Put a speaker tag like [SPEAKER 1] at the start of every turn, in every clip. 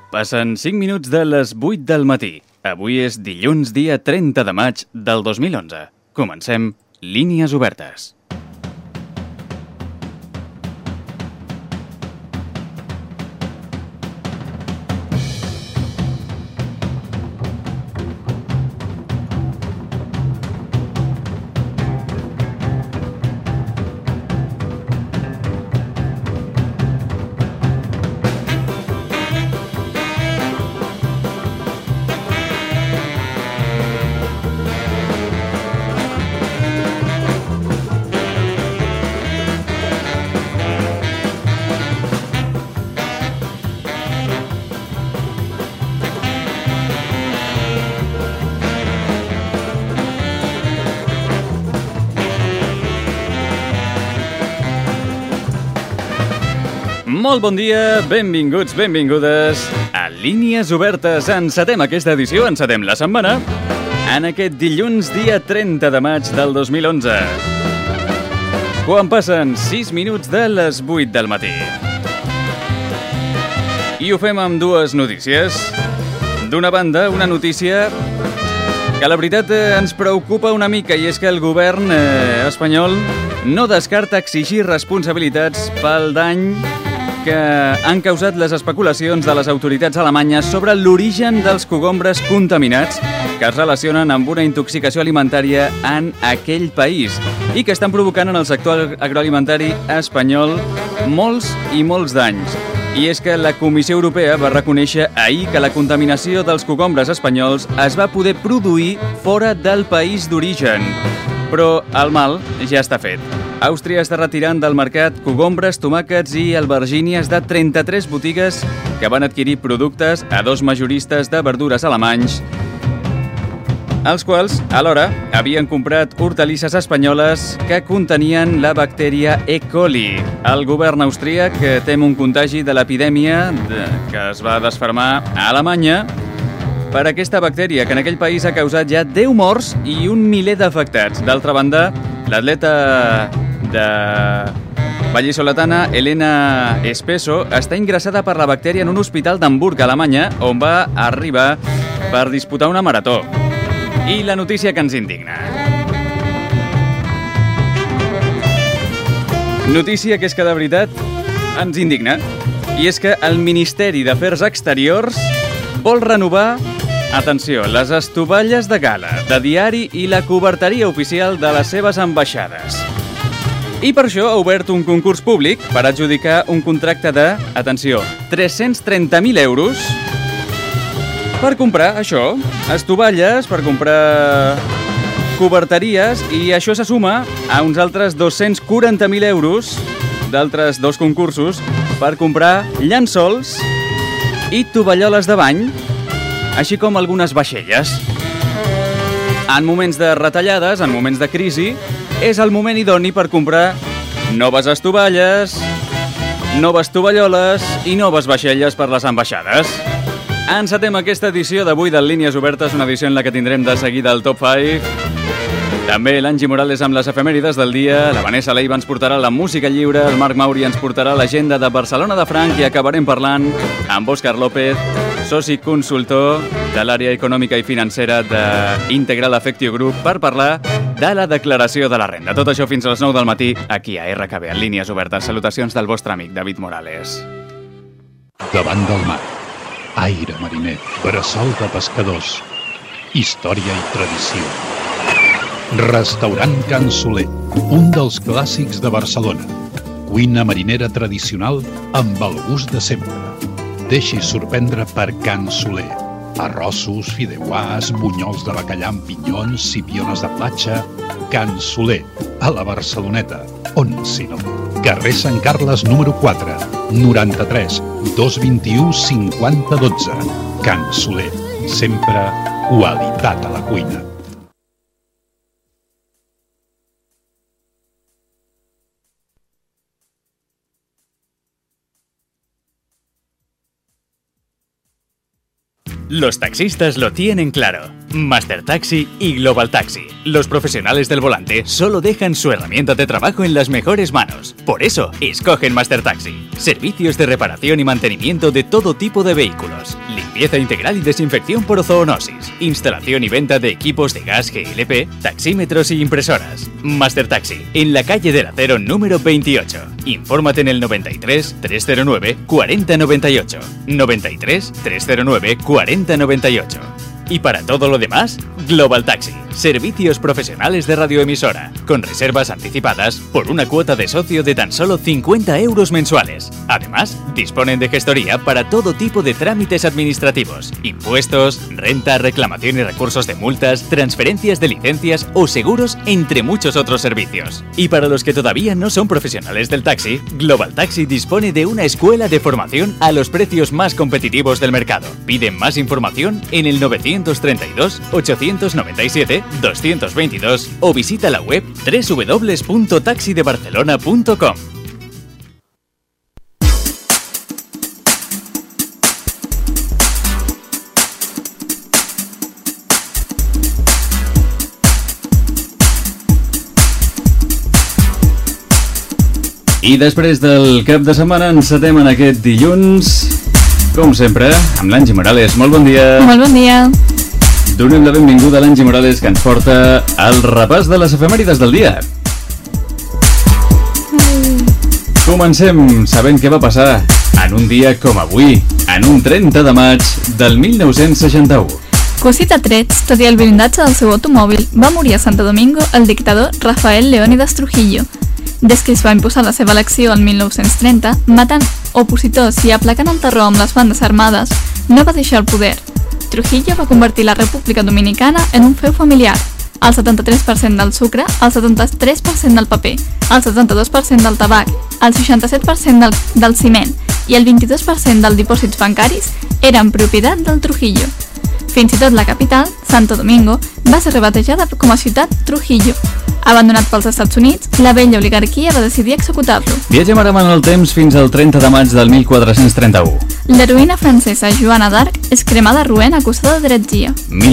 [SPEAKER 1] Passen 5 minuts de les 8 del matí. Avui és dilluns, dia 30 de maig del 2011. Comencem Línies Obertes. Molt bon dia, benvinguts, benvingudes a Línies Obertes. Encetem aquesta edició, encetem la setmana, en aquest dilluns, dia 30 de maig del 2011. Quan passen 6 minuts de les 8 del matí. I ho fem amb dues notícies. D'una banda, una notícia que la veritat ens preocupa una mica, i és que el govern espanyol no descarta exigir responsabilitats pel dany que han causat les especulacions de les autoritats alemanyes sobre l'origen dels cogombres contaminats que es relacionen amb una intoxicació alimentària en aquell país i que estan provocant en el sector agroalimentari espanyol molts i molts danys. I és que la Comissió Europea va reconèixer ahir que la contaminació dels cogombres espanyols es va poder produir fora del país d'origen. Però el mal ja està fet. Àustria està retirant del mercat cogombres, tomàquets i albergínies de 33 botigues que van adquirir productes a dos majoristes de verdures alemanys, els quals, alhora, havien comprat hortalisses espanyoles que contenien la bactèria E. coli. El govern austríac tem un contagi de l'epidèmia que es va desfermar a Alemanya per aquesta bactèria, que en aquell país ha causat ja 10 morts i un miler d'afectats. D'altra banda, l'atleta de vallisoletana Elena Espeso està ingressada per la bactèria en un hospital d'Hamburg, Alemanya, on va arribar per disputar una marató. I la notícia que ens indigna. Notícia que és que de veritat ens indigna. I és que el Ministeri d'Afers Exteriors vol renovar, atenció, les estovalles de gala, de diari i la coberteria oficial de les seves ambaixades. I per això ha obert un concurs públic per adjudicar un contracte de, atenció, 330.000 euros per comprar això, estovalles, per comprar coberteries, i això se suma a uns altres 240.000 euros d'altres dos concursos per comprar llençols i tovalloles de bany, així com algunes vaixelles. En moments de retallades, en moments de crisi, és el moment idoni per comprar noves estovalles, noves tovalloles i noves vaixelles per les ambaixades. Encetem aquesta edició d'avui de Línies Obertes, una edició en la que tindrem de seguida el Top 5. També l'Angie Morales amb les efemèrides del dia, la Vanessa Leiva ens portarà la música lliure, el Marc Mauri ens portarà l'agenda de Barcelona de Franc i acabarem parlant amb Òscar López, soci consultor de l'àrea econòmica i financera d'Integral Affectio Group, per parlar de la declaració de la renda. Tot això fins a les 9 del matí, aquí a RKB, en Línies Obertes. Salutacions del vostre amic David Morales.
[SPEAKER 2] Davant del mar, aire mariner, bressol de pescadors, història i tradició. Restaurant Can Soler, un dels clàssics de Barcelona. Cuina marinera tradicional amb el gust de sempre. Deixi sorprendre per Can Soler. Arrossos, fideuàs, bunyols de bacallà amb pinyons, sipiones de platja. Can Soler, a la Barceloneta. On, si no? Carrer Sant Carles, número 4, 93 221 5012. Can Soler, sempre qualitat a la cuina.
[SPEAKER 1] Los taxistas lo tienen claro. Master Taxi y Global Taxi. Los profesionales del volante solo dejan su herramienta de trabajo en las mejores manos. Por eso, escogen Master Taxi. Servicios de reparación y mantenimiento de todo tipo de vehículos. Limpieza integral y desinfección por zoonosis. Instalación y venta de equipos de gas GLP, taxímetros y impresoras. Master Taxi, en la calle del Acero número 28. Infórmate en el 93 309 4098. 93 309 4098. Y para todo lo demás, Global Taxi. Servicios profesionales de radioemisora, con reservas anticipadas por una cuota de socio de tan solo 50 euros mensuales. Además, disponen de gestoría para todo tipo de trámites administrativos, impuestos, renta, reclamación y recursos de multas, transferencias de licencias o seguros, entre muchos otros servicios. Y para los que todavía no son profesionales del taxi, Global Taxi dispone de una escuela de formación a los precios más competitivos del mercado. Piden más información en el 932 897 222 o visita la web www.taxidebarcelona.com. I després del cap de setmana encetem en aquest dilluns, com sempre, amb l'Angie Morales. Molt bon dia.
[SPEAKER 3] Molt bon dia.
[SPEAKER 1] Donem la benvinguda a l'Angie Morales, que ens porta el repàs de les efemèrides del dia. Comencem sabent què va passar en un dia com avui, en un 30 de maig del 1961.
[SPEAKER 3] Cosit a trets, tot i el blindatge del seu automòbil, va morir a Santo Domingo el dictador Rafael Leónidas Trujillo. Des que es va imposar la seva elecció el 1930, matant opositors i aplacant el terror amb les bandes armades, no va deixar el poder. Trujillo va convertir la República Dominicana en un feu familiar. El 73% del sucre, el 73% del paper, el 72% del tabac, el 67% del ciment i el 22% dels dipòsits bancaris eren propietat del Trujillo. Fins i tot la capital, Santo Domingo, va ser rebatejada com a ciutat Trujillo. Abandonat pels Estats Units, la vella oligarquia va decidir executar-lo.
[SPEAKER 1] Viatgem ara en el temps fins al 30 de maig del 1431.
[SPEAKER 3] L'heroïna francesa Joana d'Arc és cremada roent acusada d'heretgia.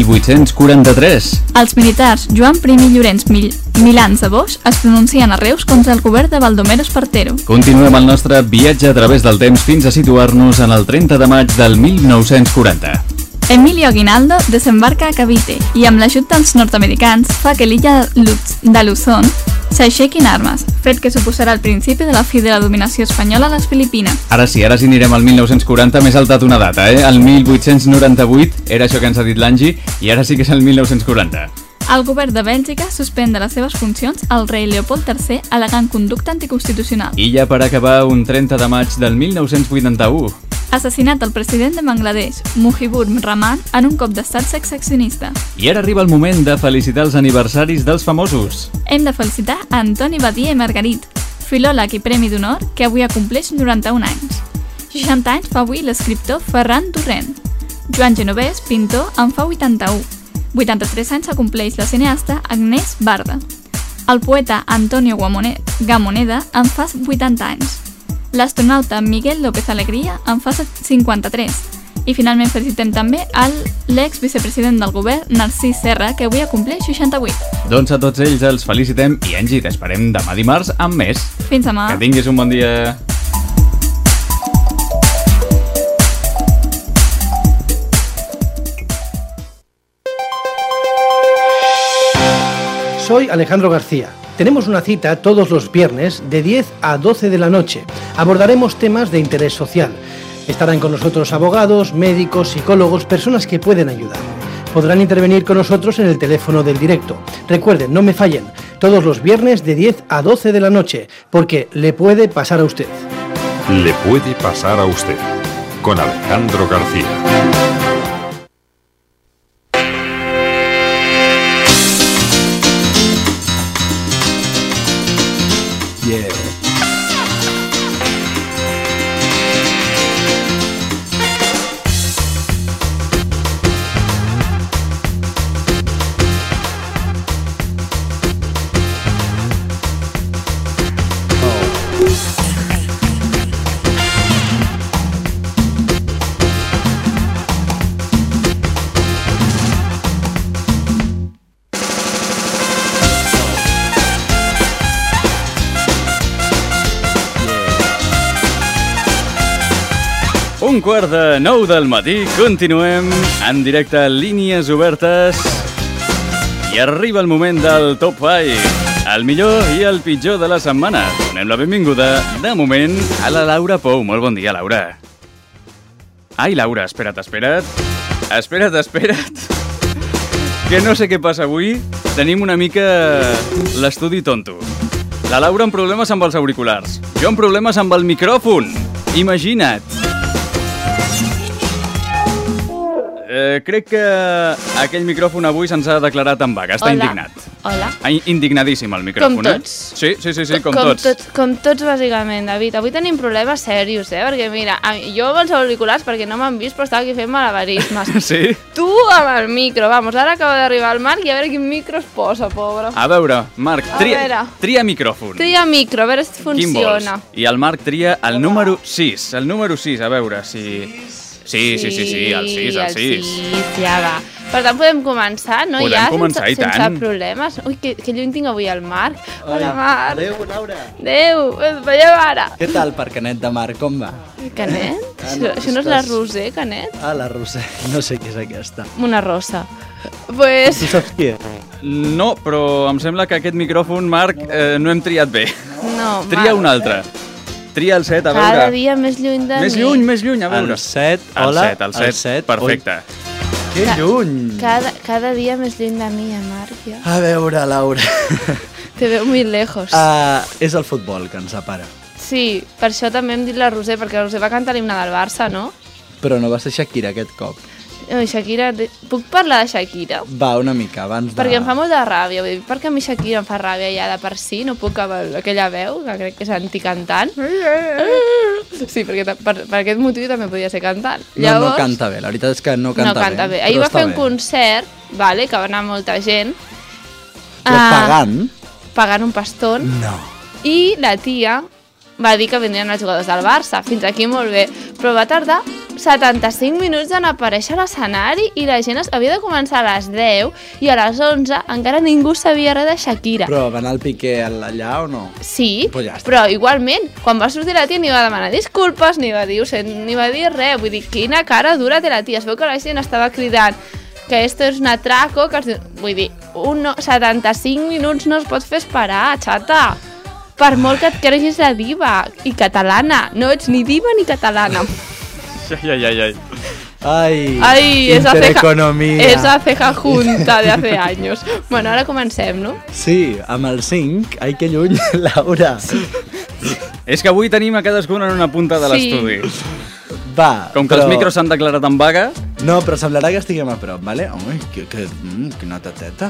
[SPEAKER 1] 1843.
[SPEAKER 3] Els militars Joan I i Llorenç Milans de Boix es pronuncien a Reus contra el govern de Baldomero Espartero.
[SPEAKER 1] Continuem el nostre viatge a través del temps fins a situar-nos en el 30 de maig del 1940.
[SPEAKER 3] Emilio Aguinaldo desembarca a Cavite i amb l'ajut dels nord-americans fa que l'illa de Luzon s'aixequi en armes, fet que suposarà el principi de la fi de la dominació espanyola a les Filipines.
[SPEAKER 1] Ara sí anirem al 1940, m'he saltat una data, El 1898 era això que ens ha dit l'Angie, i ara sí que és el 1940.
[SPEAKER 3] El govern de Bèlgica suspèn de les seves funcions el rei Leopold III al·legant conducta anticonstitucional.
[SPEAKER 1] I ja per acabar, un 30 de maig del 1981.
[SPEAKER 3] Assassinat el president de Bangladesh, Mujibur Rahman, en un cop d'estat secessionista.
[SPEAKER 1] I ara arriba el moment de felicitar els aniversaris dels famosos.
[SPEAKER 3] Hem de felicitar a Antoni Badia i Margarit, filòleg i premi d'honor, que avui compleix 91 anys. 60 anys fa avui l'escriptor Ferran Torrent. Joan Genovès, pintor, en fa 81. 83 anys acompleix la cineasta Agnès Barda. El poeta Antonio Gamoneda en fa 80 anys. L'astronauta Miguel López Alegría en fa 53. I finalment felicitem també l'ex-vicepresident del govern, Narcís Serra, que avui compleix 68.
[SPEAKER 1] Doncs a tots ells els felicitem i Angie, t'esperem demà dimarts amb més.
[SPEAKER 3] Fins demà.
[SPEAKER 1] Que tinguis un bon dia.
[SPEAKER 4] Soy Alejandro García. Tenemos una cita todos los viernes de 10 a 12 de la noche. Abordaremos temas de interés social. Estarán con nosotros abogados, médicos, psicólogos, personas que pueden ayudar. Podrán intervenir con nosotros en el teléfono del directo. Recuerden, no me fallen, todos los viernes de 10 a 12 de la noche, porque le puede pasar a usted.
[SPEAKER 5] Le puede pasar a usted, con Alejandro García.
[SPEAKER 4] Yeah.
[SPEAKER 1] 8:45 del matí, continuem en directe a Línies Obertes i arriba el moment del Top 5, el millor i el pitjor de la setmana. Donem la benvinguda, de moment, a la Laura Pou. Molt bon dia, Laura. Ai, Laura, espera't. Que no sé què passa avui. Tenim una mica l'estudi tonto. La Laura amb problemes amb els auriculars. Jo amb problemes amb el micròfon. Imagina't. Crec que aquell micròfon avui se'ns ha declarat en vaga. Està indignat.
[SPEAKER 6] Hola.
[SPEAKER 1] Indignadíssim el micròfon,
[SPEAKER 6] Com tots.
[SPEAKER 1] Sí, com tots.
[SPEAKER 6] Com tots, bàsicament, David. Avui tenim problemes serios, perquè mira, jo amb els auriculars, perquè no m'han vist, però estava aquí fent malabarismes.
[SPEAKER 1] Sí?
[SPEAKER 6] Tu amb el micro, vamos, ara acaba d'arribar el Marc i a veure quin micro es posa, pobre.
[SPEAKER 1] A veure, Marc, tria micròfon.
[SPEAKER 6] Tria micro, a veure si funciona.
[SPEAKER 1] Quin vols? I el Marc tria el número 6. El número 6, a veure si... Sí, el 6.
[SPEAKER 6] El 6, ja va. Per tant, podem començar, no?
[SPEAKER 1] Podem començar, i tant.
[SPEAKER 6] Sense problemes. Ui, que lluny tinc avui el Marc. Hola, Marc.
[SPEAKER 7] Adéu, Laura.
[SPEAKER 6] Adéu, ens veiem ara.
[SPEAKER 7] Què tal per Canet de Mar, com va?
[SPEAKER 6] Canet? Això no és la Roser, Canet?
[SPEAKER 7] Ah, la Roser, no sé què és aquesta.
[SPEAKER 6] Una rosa. Pues...
[SPEAKER 7] Tu saps qui és?
[SPEAKER 1] No, però em sembla que aquest micròfon, Marc, no hem triat bé.
[SPEAKER 6] No,
[SPEAKER 1] Tria un altre. Tria el 7, a veure.
[SPEAKER 6] Cada dia més lluny de mi.
[SPEAKER 1] Més lluny, a veure.
[SPEAKER 7] El 7, hola.
[SPEAKER 1] El 7, perfecte.
[SPEAKER 7] Que lluny.
[SPEAKER 6] Cada dia més lluny de mi, Marc. Ja.
[SPEAKER 7] A veure, Laura.
[SPEAKER 6] Te veo muy lejos.
[SPEAKER 7] És el futbol que ens separa.
[SPEAKER 6] Sí, per això també hem dit la Roser, perquè la Roser va cantar l'himne del Barça, no?
[SPEAKER 7] Però no va ser Shakira aquest cop.
[SPEAKER 6] Shakira... Puc parlar de Shakira?
[SPEAKER 7] Va, una mica, abans de...
[SPEAKER 6] Perquè em fa molta ràbia, vull dir, perquè a mi Shakira em fa ràbia ja de per si, no puc amb aquella veu, que crec que és anticantant. Sí, perquè per aquest motiu també podia ser cantant.
[SPEAKER 7] No canta bé, la veritat és que no canta bé.
[SPEAKER 6] Ahir va fer un concert, vale, que va anar molta gent. Pagant un pastón.
[SPEAKER 7] No.
[SPEAKER 6] I la tia va dir que vindrien els jugadors del Barça. Fins aquí molt bé. Però va tardar 75 minuts en aparèixer a l'escenari i la gent havia de començar a les 10 i a les 11 encara ningú sabia res de Shakira.
[SPEAKER 7] Però va anar el Piqué allà o no?
[SPEAKER 6] Sí,
[SPEAKER 7] pues ja
[SPEAKER 6] però igualment, quan va sortir la tia ni va demanar disculpes, ni va dir res. Vull dir, quina cara dura té la tia. Es veu que la gent estava cridant que esto és un atraco, vull dir, 75 minuts no es pot fer esperar, xata. Per molt que et creguis la diva i catalana, no ets ni diva ni catalana.
[SPEAKER 7] Ai, intereconomia.
[SPEAKER 6] Esa ceja junta de hace años. Bueno, ara comencem, no?
[SPEAKER 7] Sí, amb el 5. Ai, que lluny, Laura.
[SPEAKER 1] És que avui tenim a cadascuna en una punta de l'estudi.
[SPEAKER 7] Va,
[SPEAKER 1] com que els micros s'han declarat en vaga...
[SPEAKER 7] No, però semblarà que estiguem a prop, vale? Home, quina tateta.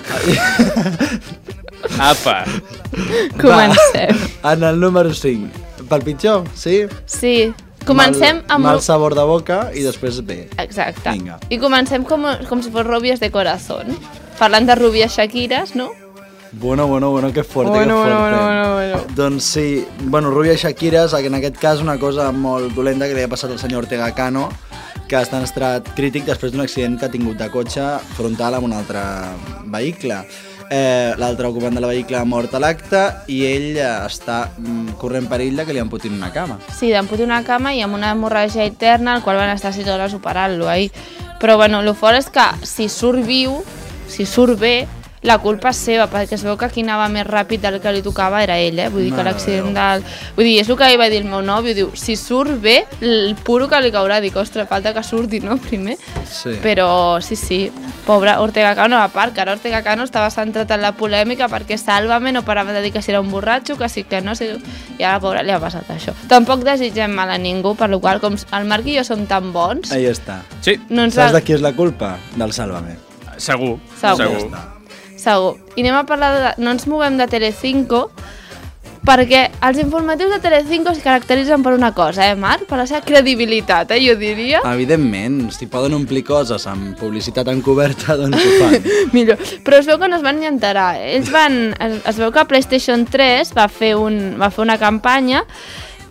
[SPEAKER 1] Apa.
[SPEAKER 6] Comencem.
[SPEAKER 7] En el número 5. Pel pitjor, sí?
[SPEAKER 6] Sí. Comencem amb...
[SPEAKER 7] Mal sabor de boca i després bé.
[SPEAKER 6] Exacte.
[SPEAKER 7] Vinga.
[SPEAKER 6] I comencem com si fos rubies de corazón. Parlant de rubies Shakiras, no?
[SPEAKER 7] Bueno, que fuerte,
[SPEAKER 6] bueno.
[SPEAKER 7] Doncs sí, Rubia Shakiras, en aquest cas una cosa molt dolenta que li ha passat al senyor Ortega Cano, que està en estat crític després d'un accident que ha tingut de cotxe frontal amb un altre vehicle. L'altre ocupant de la vehicle ha mort a l'acte i ell està corrent perill de que li amputin una cama.
[SPEAKER 6] Sí, d'amputin una cama i amb una hemorràgia interna, al qual van estar 6 hores operant-lo ahir. Però el fort és que si surt viu, si surt bé, la culpa és seva, perquè es veu que qui anava més ràpid del que li tocava era ell, Vull dir que l'accident del... Vull dir, és el que va dir el meu nòvio, diu, si surt bé, el puro que li caurà, dic, ostres, falta que surti, no, primer?
[SPEAKER 7] Sí.
[SPEAKER 6] Però, sí, pobre Ortega Cano, a part, que ara Ortega Cano estava centrat en la polèmica perquè Sálvame no parava de dir que si era un borratxo, que sí que no, i ara, pobre, li ha passat això. Tampoc desitgem mal a ningú, per la qual com el Marc i jo som tan bons...
[SPEAKER 7] Ahí està.
[SPEAKER 1] Sí.
[SPEAKER 7] Saps de qui és la culpa? Del Sálvame.
[SPEAKER 1] Segur.
[SPEAKER 6] Segur. I anem a parlar no ens movem de Telecinco, perquè els informatius de Telecinco es caracteritzen per una cosa, Marc? Per la seva credibilitat, jo diria.
[SPEAKER 7] Evidentment, si poden omplir coses amb publicitat encoberta, doncs ho fan.
[SPEAKER 6] Millor. Però es veu que no es van ni enterar. Es veu que PlayStation 3 va fer una campanya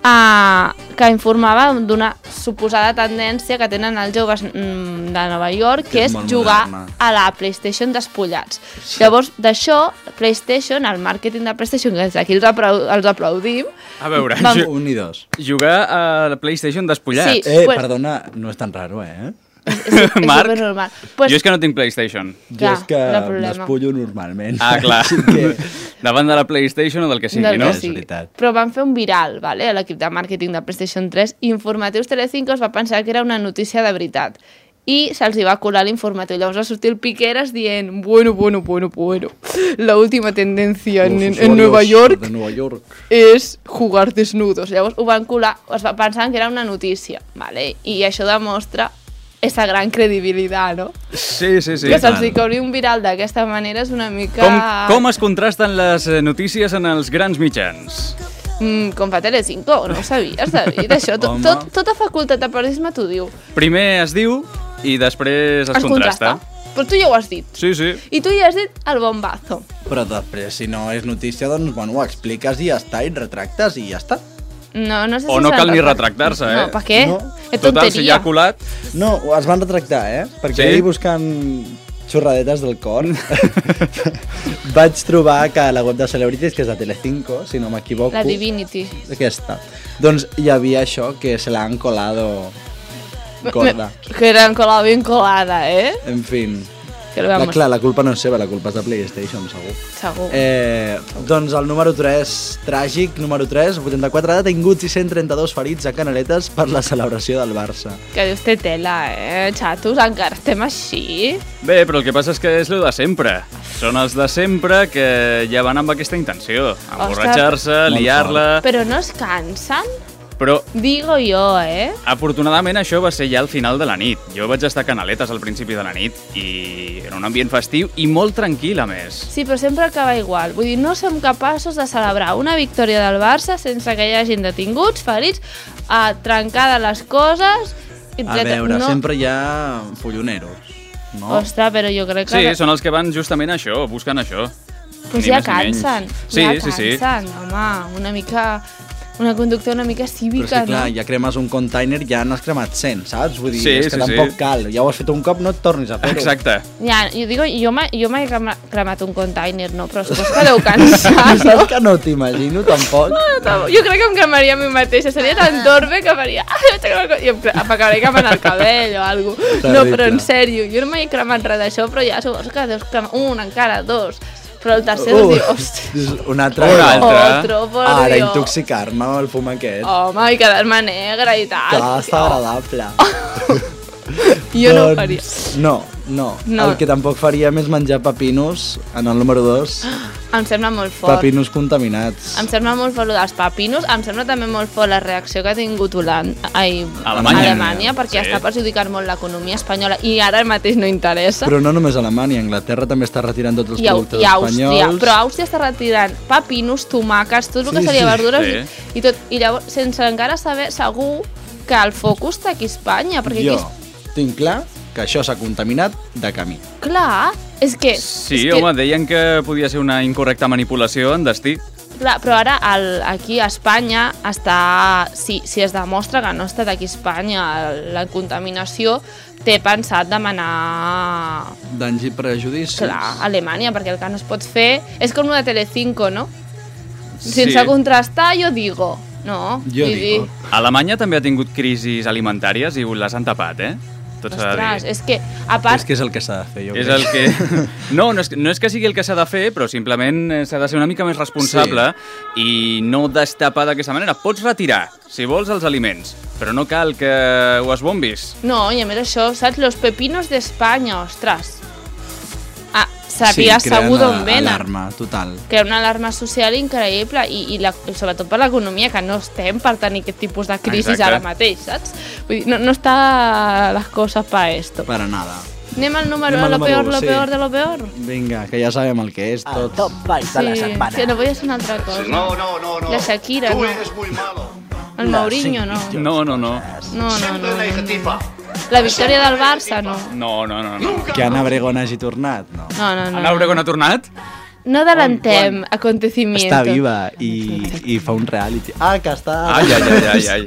[SPEAKER 6] que informava d'una suposada tendència que tenen els joves de Nova York, que és jugar a la PlayStation despullats. Llavors, d'això, PlayStation, el màrqueting de PlayStation, que des d'aquí els aplaudim...
[SPEAKER 1] A veure,
[SPEAKER 7] unidos.
[SPEAKER 1] Jugar a la PlayStation despullats.
[SPEAKER 6] Sí,
[SPEAKER 7] perdona, no és tan raro,
[SPEAKER 6] És
[SPEAKER 1] Marc,
[SPEAKER 6] supernormal.
[SPEAKER 1] jo és que no tinc PlayStation.
[SPEAKER 7] Jo és que despullo normalment.
[SPEAKER 1] Ah, clar. Davant de la PlayStation o del que sigui, no?
[SPEAKER 6] Sí. Però van fer un viral, vale? A l'equip de màrqueting de PlayStation 3. Informatius Telecinco es va pensar que era una notícia de veritat. I se'ls hi va colar l'informatiu. Llavors va sortir el Piqueras dient bueno, la última tendencia en Nueva York és jugar desnudos. Llavors ho van colar, es va pensar que era una notícia, vale? I això demostra esa gran credibilitat, no?
[SPEAKER 1] Sí.
[SPEAKER 6] Que se'ls hi cobri un viral d'aquesta manera és una mica...
[SPEAKER 1] Com es contrasten les notícies en els grans mitjans?
[SPEAKER 6] Com fa Telecinco, no ho sabies, David? Això, tota facultat de periodisme t'ho diu.
[SPEAKER 1] Primer es diu i després es contrasta.
[SPEAKER 6] Però tu ja ho has dit.
[SPEAKER 1] Sí.
[SPEAKER 6] I tu ja has dit el bombazo.
[SPEAKER 7] Però després, si no és notícia, doncs, bueno, ho expliques i ja està, i et retractes i ja està.
[SPEAKER 6] No sé si
[SPEAKER 1] o no cal ni retractar-se,
[SPEAKER 6] No, per què?
[SPEAKER 7] No.
[SPEAKER 6] És tonteria.
[SPEAKER 1] Total, si ja ha colat...
[SPEAKER 7] No, es van retractar, perquè ahir buscant xorradetes del cor vaig trobar que a la web de Celebrities, que és de Telecinco, si no m'equivoco...
[SPEAKER 6] La Divinity.
[SPEAKER 7] Aquesta. Doncs hi havia això, que se la han colado gorda.
[SPEAKER 6] Que era colada, ben colada,
[SPEAKER 7] En fin...
[SPEAKER 6] Clar,
[SPEAKER 7] la culpa no és seva, la culpa és de PlayStation, segur.
[SPEAKER 6] Segur.
[SPEAKER 7] Doncs el número 3, tràgic, número 3, 84 detinguts i 132 ferits a Canaletes per la celebració del Barça.
[SPEAKER 6] Que dius, té tela, xatos, encara estem així?
[SPEAKER 1] Bé, però el que passa és que és el de sempre. Són els de sempre que ja van amb aquesta intenció. Emborratxar-se, liar-la...
[SPEAKER 6] Però no es cansen?
[SPEAKER 1] Però...
[SPEAKER 6] Digo jo,
[SPEAKER 1] Afortunadament això va ser ja al final de la nit. Jo vaig estar a Canaletes al principi de la nit i era un ambient festiu i molt tranquil, a més.
[SPEAKER 6] Sí, però sempre acaba igual. Vull dir, no som capaços de celebrar una victòria del Barça sense que hi hagin detinguts, ferits, trencades les coses...
[SPEAKER 7] A veure, sempre hi ha folloneros, no?
[SPEAKER 6] Ostres, però jo crec que...
[SPEAKER 1] Sí, són els que van justament a això, buscant això.
[SPEAKER 6] Pues ja cansen.
[SPEAKER 1] Sí.
[SPEAKER 6] Home, una mica... Una conducta una mica cívica,
[SPEAKER 7] però sí, clar, ja cremes un container, ja n'has cremat 100, saps? Vull dir, és que tampoc cal. Ja ho has fet un cop, no et tornis a fer-ho.
[SPEAKER 1] Exacte.
[SPEAKER 6] Ja, jo mai he cremat un container, no, però suposo que deu cansar, no?
[SPEAKER 7] Saps que no t'imagino, tampoc?
[SPEAKER 6] Jo crec que em cremaria a mi mateixa. Seria tan torbe que faria... I em acabaré cremant el cabell o alguna cosa. No, però en sèrio, jo no mai he cremat res d'això, però ja suposo que deus cremar un, encara, dos... Però el tercer es diu... Ostres.
[SPEAKER 7] Un altre. Ara, intoxicar-me amb el fum aquest.
[SPEAKER 6] Home, i quedar-me negra i tal.
[SPEAKER 7] Està agradable.
[SPEAKER 6] Jo no ho faria.
[SPEAKER 7] No. El que tampoc faríem és menjar pepinos en el número 2.
[SPEAKER 6] Em sembla molt fort.
[SPEAKER 7] Pepinos contaminats.
[SPEAKER 6] Em sembla molt fort dels pepinos. Em sembla també molt fort la reacció que ha tingut
[SPEAKER 1] Alemanya,
[SPEAKER 6] perquè està perjudicant molt l'economia espanyola i ara mateix no interessa.
[SPEAKER 7] Però no només Alemanya, Anglaterra també està retirant tots els productes espanyols.
[SPEAKER 6] Però Àustria està retirant pepinos, tomàquets, tot el que seria verdures i tot. I llavors, sense encara saber segur que el focus està aquí a Espanya.
[SPEAKER 7] Jo tinc clar que això s'ha contaminat de camí.
[SPEAKER 6] Clar, és que...
[SPEAKER 1] Sí, home, deien que podia ser una incorrecta manipulació en destí.
[SPEAKER 6] Clar, però ara aquí a Espanya està... Si es demostra que no ha estat aquí a Espanya la contaminació, té pensat demanar...
[SPEAKER 7] Danys i prejudicis.
[SPEAKER 6] Clar, a Alemanya, perquè el que no es pot fer... És com una de Telecinco, no? Sense contrastar, jo digo... No,
[SPEAKER 7] jo digo.
[SPEAKER 1] Alemanya també ha tingut crisis alimentàries i les han tapat, Tot s'ha de dir.
[SPEAKER 6] Ostres, és que, a part...
[SPEAKER 7] És que és el que s'ha de fer, jo crec.
[SPEAKER 1] És el que... No és que sigui el que s'ha de fer, però simplement s'ha de ser una mica més responsable i no destapar d'aquesta manera. Pots retirar, si vols, els aliments, però no cal que ho esbombis.
[SPEAKER 6] No, i a més això, saps? Los pepinos d'Espanya, ostres. Sàpiga segur d'on venen.
[SPEAKER 7] Alarma, total.
[SPEAKER 6] Crea una alarma social increïble i sobretot per l'economia, que no estem per tenir aquest tipus de crisis ara mateix, saps? Vull dir, no està les coses per esto.
[SPEAKER 7] Para nada.
[SPEAKER 6] Anem al número de lo peor de lo peor?
[SPEAKER 7] Vinga, que ja sabem el que és tot.
[SPEAKER 8] El top baix de la setmana.
[SPEAKER 6] Sí, no voy a ser una altra cosa.
[SPEAKER 8] No.
[SPEAKER 6] La Shakira,
[SPEAKER 8] Tú
[SPEAKER 6] no.
[SPEAKER 8] eres muy malo.
[SPEAKER 6] El Mourinho, no.
[SPEAKER 1] No.
[SPEAKER 8] Siempre negativa.
[SPEAKER 6] La victòria del Barça, no.
[SPEAKER 1] No.
[SPEAKER 7] Que Ana Obregón hagi tornat, no.
[SPEAKER 6] No.
[SPEAKER 1] Ana Obregón ha tornat?
[SPEAKER 6] No adelantem acontecimientos.
[SPEAKER 7] Està viva i fa un reality. Ah, que està...
[SPEAKER 1] Ai.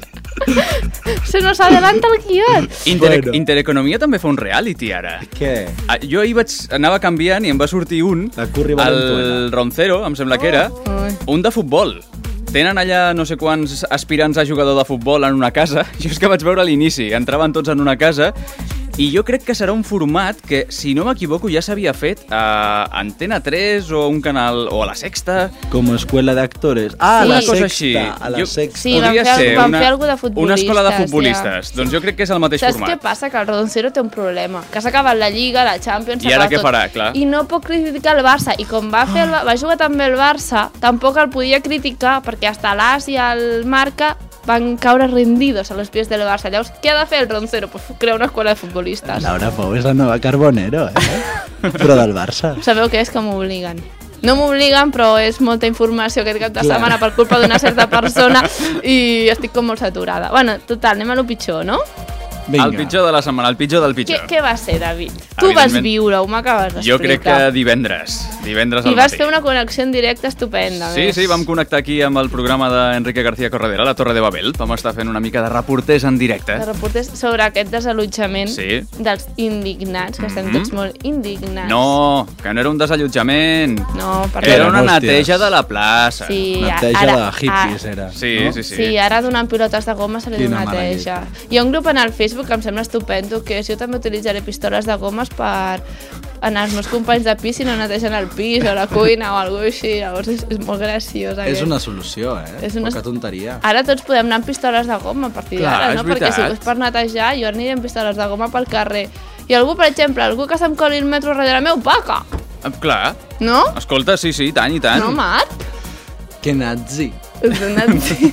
[SPEAKER 6] Se nos adelanta el guion.
[SPEAKER 1] Intereconomia també fa un reality, ara.
[SPEAKER 7] Què?
[SPEAKER 1] Jo ahir anava canviant i em va sortir un,
[SPEAKER 7] La Curri Valentuena.
[SPEAKER 1] el Roncero, em sembla que era, un de futbol. Tenen allà no sé quants aspirants a jugador de futbol en una casa. Jo és que vaig veure a l'inici, entraven tots en una casa i jo crec que serà un format que, si no m'equivoco, ja s'havia fet a Antena 3 o un canal, o a La Sexta.
[SPEAKER 7] Com a escuela d'actores.
[SPEAKER 6] Sí.
[SPEAKER 7] Ah,
[SPEAKER 1] Una
[SPEAKER 7] la
[SPEAKER 1] cosa
[SPEAKER 7] sexta.
[SPEAKER 1] així.
[SPEAKER 7] A la sexta.
[SPEAKER 6] Sí, van fer algú de futbolistes.
[SPEAKER 1] Una escola de futbolistes.
[SPEAKER 6] Ja.
[SPEAKER 1] Doncs jo crec que és el mateix
[SPEAKER 6] Saps
[SPEAKER 1] format.
[SPEAKER 6] què passa? Que el Roncero té un problema. Que s'ha acabat la Lliga, la Champions...
[SPEAKER 1] I ara
[SPEAKER 6] s'ha acabat
[SPEAKER 1] què
[SPEAKER 6] tot.
[SPEAKER 1] farà, clar?
[SPEAKER 6] I no pot criticar el Barça. I com va jugar també el Barça, tampoc el podia criticar, perquè hasta l'As i el Marca van caure rendidos a los pies del Barça. Llavors, què ha de fer el Roncero? Pues crear una escola de futbolistes.
[SPEAKER 7] Laura Pou és la nova Carbonero, Però del Barça.
[SPEAKER 6] Sabeu què és? Que m'obliguen. No m'obliguen, però és molta informació aquest cap de setmana per culpa d'una certa persona i estic com molt saturada. Bueno, total, anem a lo pitjor, no?
[SPEAKER 7] Vinga.
[SPEAKER 1] El pitjor de la setmana, el pitjor del pitjor.
[SPEAKER 6] Què va ser, David? Tu vas viure-ho, m'acabes d'explicar.
[SPEAKER 1] Jo crec que divendres
[SPEAKER 6] I
[SPEAKER 1] al
[SPEAKER 6] vas
[SPEAKER 1] matí.
[SPEAKER 6] fer una connexió en directe estupenda.
[SPEAKER 1] Sí,
[SPEAKER 6] més.
[SPEAKER 1] sí, vam connectar aquí amb el programa d'Enrique García Corredera, la Torre de Babel. Vam estar fent una mica de reporters en directe.
[SPEAKER 6] De reporters sobre aquest desallotjament
[SPEAKER 1] Sí.
[SPEAKER 6] dels indignats, que estem tots molt indignats.
[SPEAKER 1] No, que no era un desallotjament.
[SPEAKER 6] No, per
[SPEAKER 1] Era
[SPEAKER 7] Eren
[SPEAKER 1] una
[SPEAKER 7] hòsties.
[SPEAKER 1] neteja de la plaça.
[SPEAKER 6] Sí,
[SPEAKER 7] Neteja de hippies, era.
[SPEAKER 1] Sí,
[SPEAKER 7] no?
[SPEAKER 1] sí, sí.
[SPEAKER 6] Sí, ara donant pilotes de goma se li
[SPEAKER 7] Quina
[SPEAKER 6] dona
[SPEAKER 7] mala
[SPEAKER 6] neteja. Hi ha un grup en el Facebook que em sembla estupendo, que és jo també utilitzaré pistoles de gomes per anar als meus companys de pis si no netegen el pis o la cuina o alguna cosa així. Llavors és molt graciós.
[SPEAKER 7] És una solució,
[SPEAKER 6] És una-
[SPEAKER 7] Poca tonteria.
[SPEAKER 6] Ara tots podem anar amb pistoles de goma a partir
[SPEAKER 1] Clar,
[SPEAKER 6] d'ara,
[SPEAKER 1] és
[SPEAKER 6] no? Perquè si
[SPEAKER 1] veritat.
[SPEAKER 6] és per netejar, jo aniré amb pistoles de goma pel carrer. I algú, per exemple, algú que se'm coli el metro darrere meu, paca!
[SPEAKER 1] Clar,
[SPEAKER 6] No?
[SPEAKER 1] escolta, sí, i tant, i tant.
[SPEAKER 6] No, Marc?
[SPEAKER 7] Que nazi.
[SPEAKER 6] És un nazi.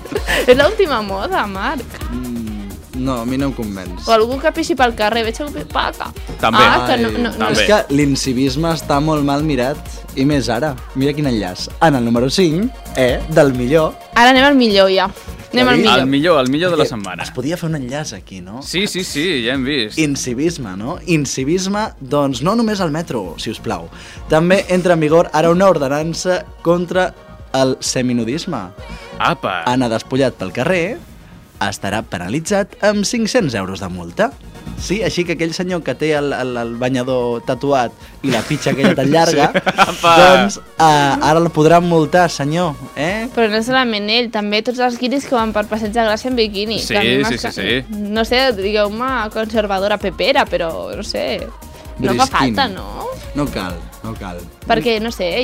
[SPEAKER 6] És l'última moda, Marc.
[SPEAKER 7] No, a mi no em convenç.
[SPEAKER 6] O algú que pixi pel carrer, veig algú que paca.
[SPEAKER 1] També.
[SPEAKER 6] Ah, que no,
[SPEAKER 1] també.
[SPEAKER 7] És que l'incivisme està molt mal mirat. I més ara. Mira quin enllaç. En el número 5, del millor.
[SPEAKER 6] Ara anem al millor, ja. Anem al millor.
[SPEAKER 1] El millor de la setmana.
[SPEAKER 7] Es podia fer un enllaç aquí, no?
[SPEAKER 1] Sí, ja hem vist.
[SPEAKER 7] Incivisme, no? Incivisme, doncs no només al metro, si us plau. També entra en vigor ara una ordenança contra el seminudisme.
[SPEAKER 1] Apa!
[SPEAKER 7] Anar despullat pel carrer estarà penalitzat amb 500 euros de multa. Sí, així que aquell senyor que té el banyador tatuat i la pitxa aquella tan llarga, doncs ara el podran multar, senyor,
[SPEAKER 6] Però no solament ell, també tots els guiris que van per Passeig de Gràcia en biquini.
[SPEAKER 1] Sí,
[SPEAKER 6] que a mi
[SPEAKER 1] sí.
[SPEAKER 6] No sé, digueu-me conservadora pepera, però no sé, no fa
[SPEAKER 7] Briskin.
[SPEAKER 6] falta, no?
[SPEAKER 7] No cal.
[SPEAKER 6] Perquè, no sé,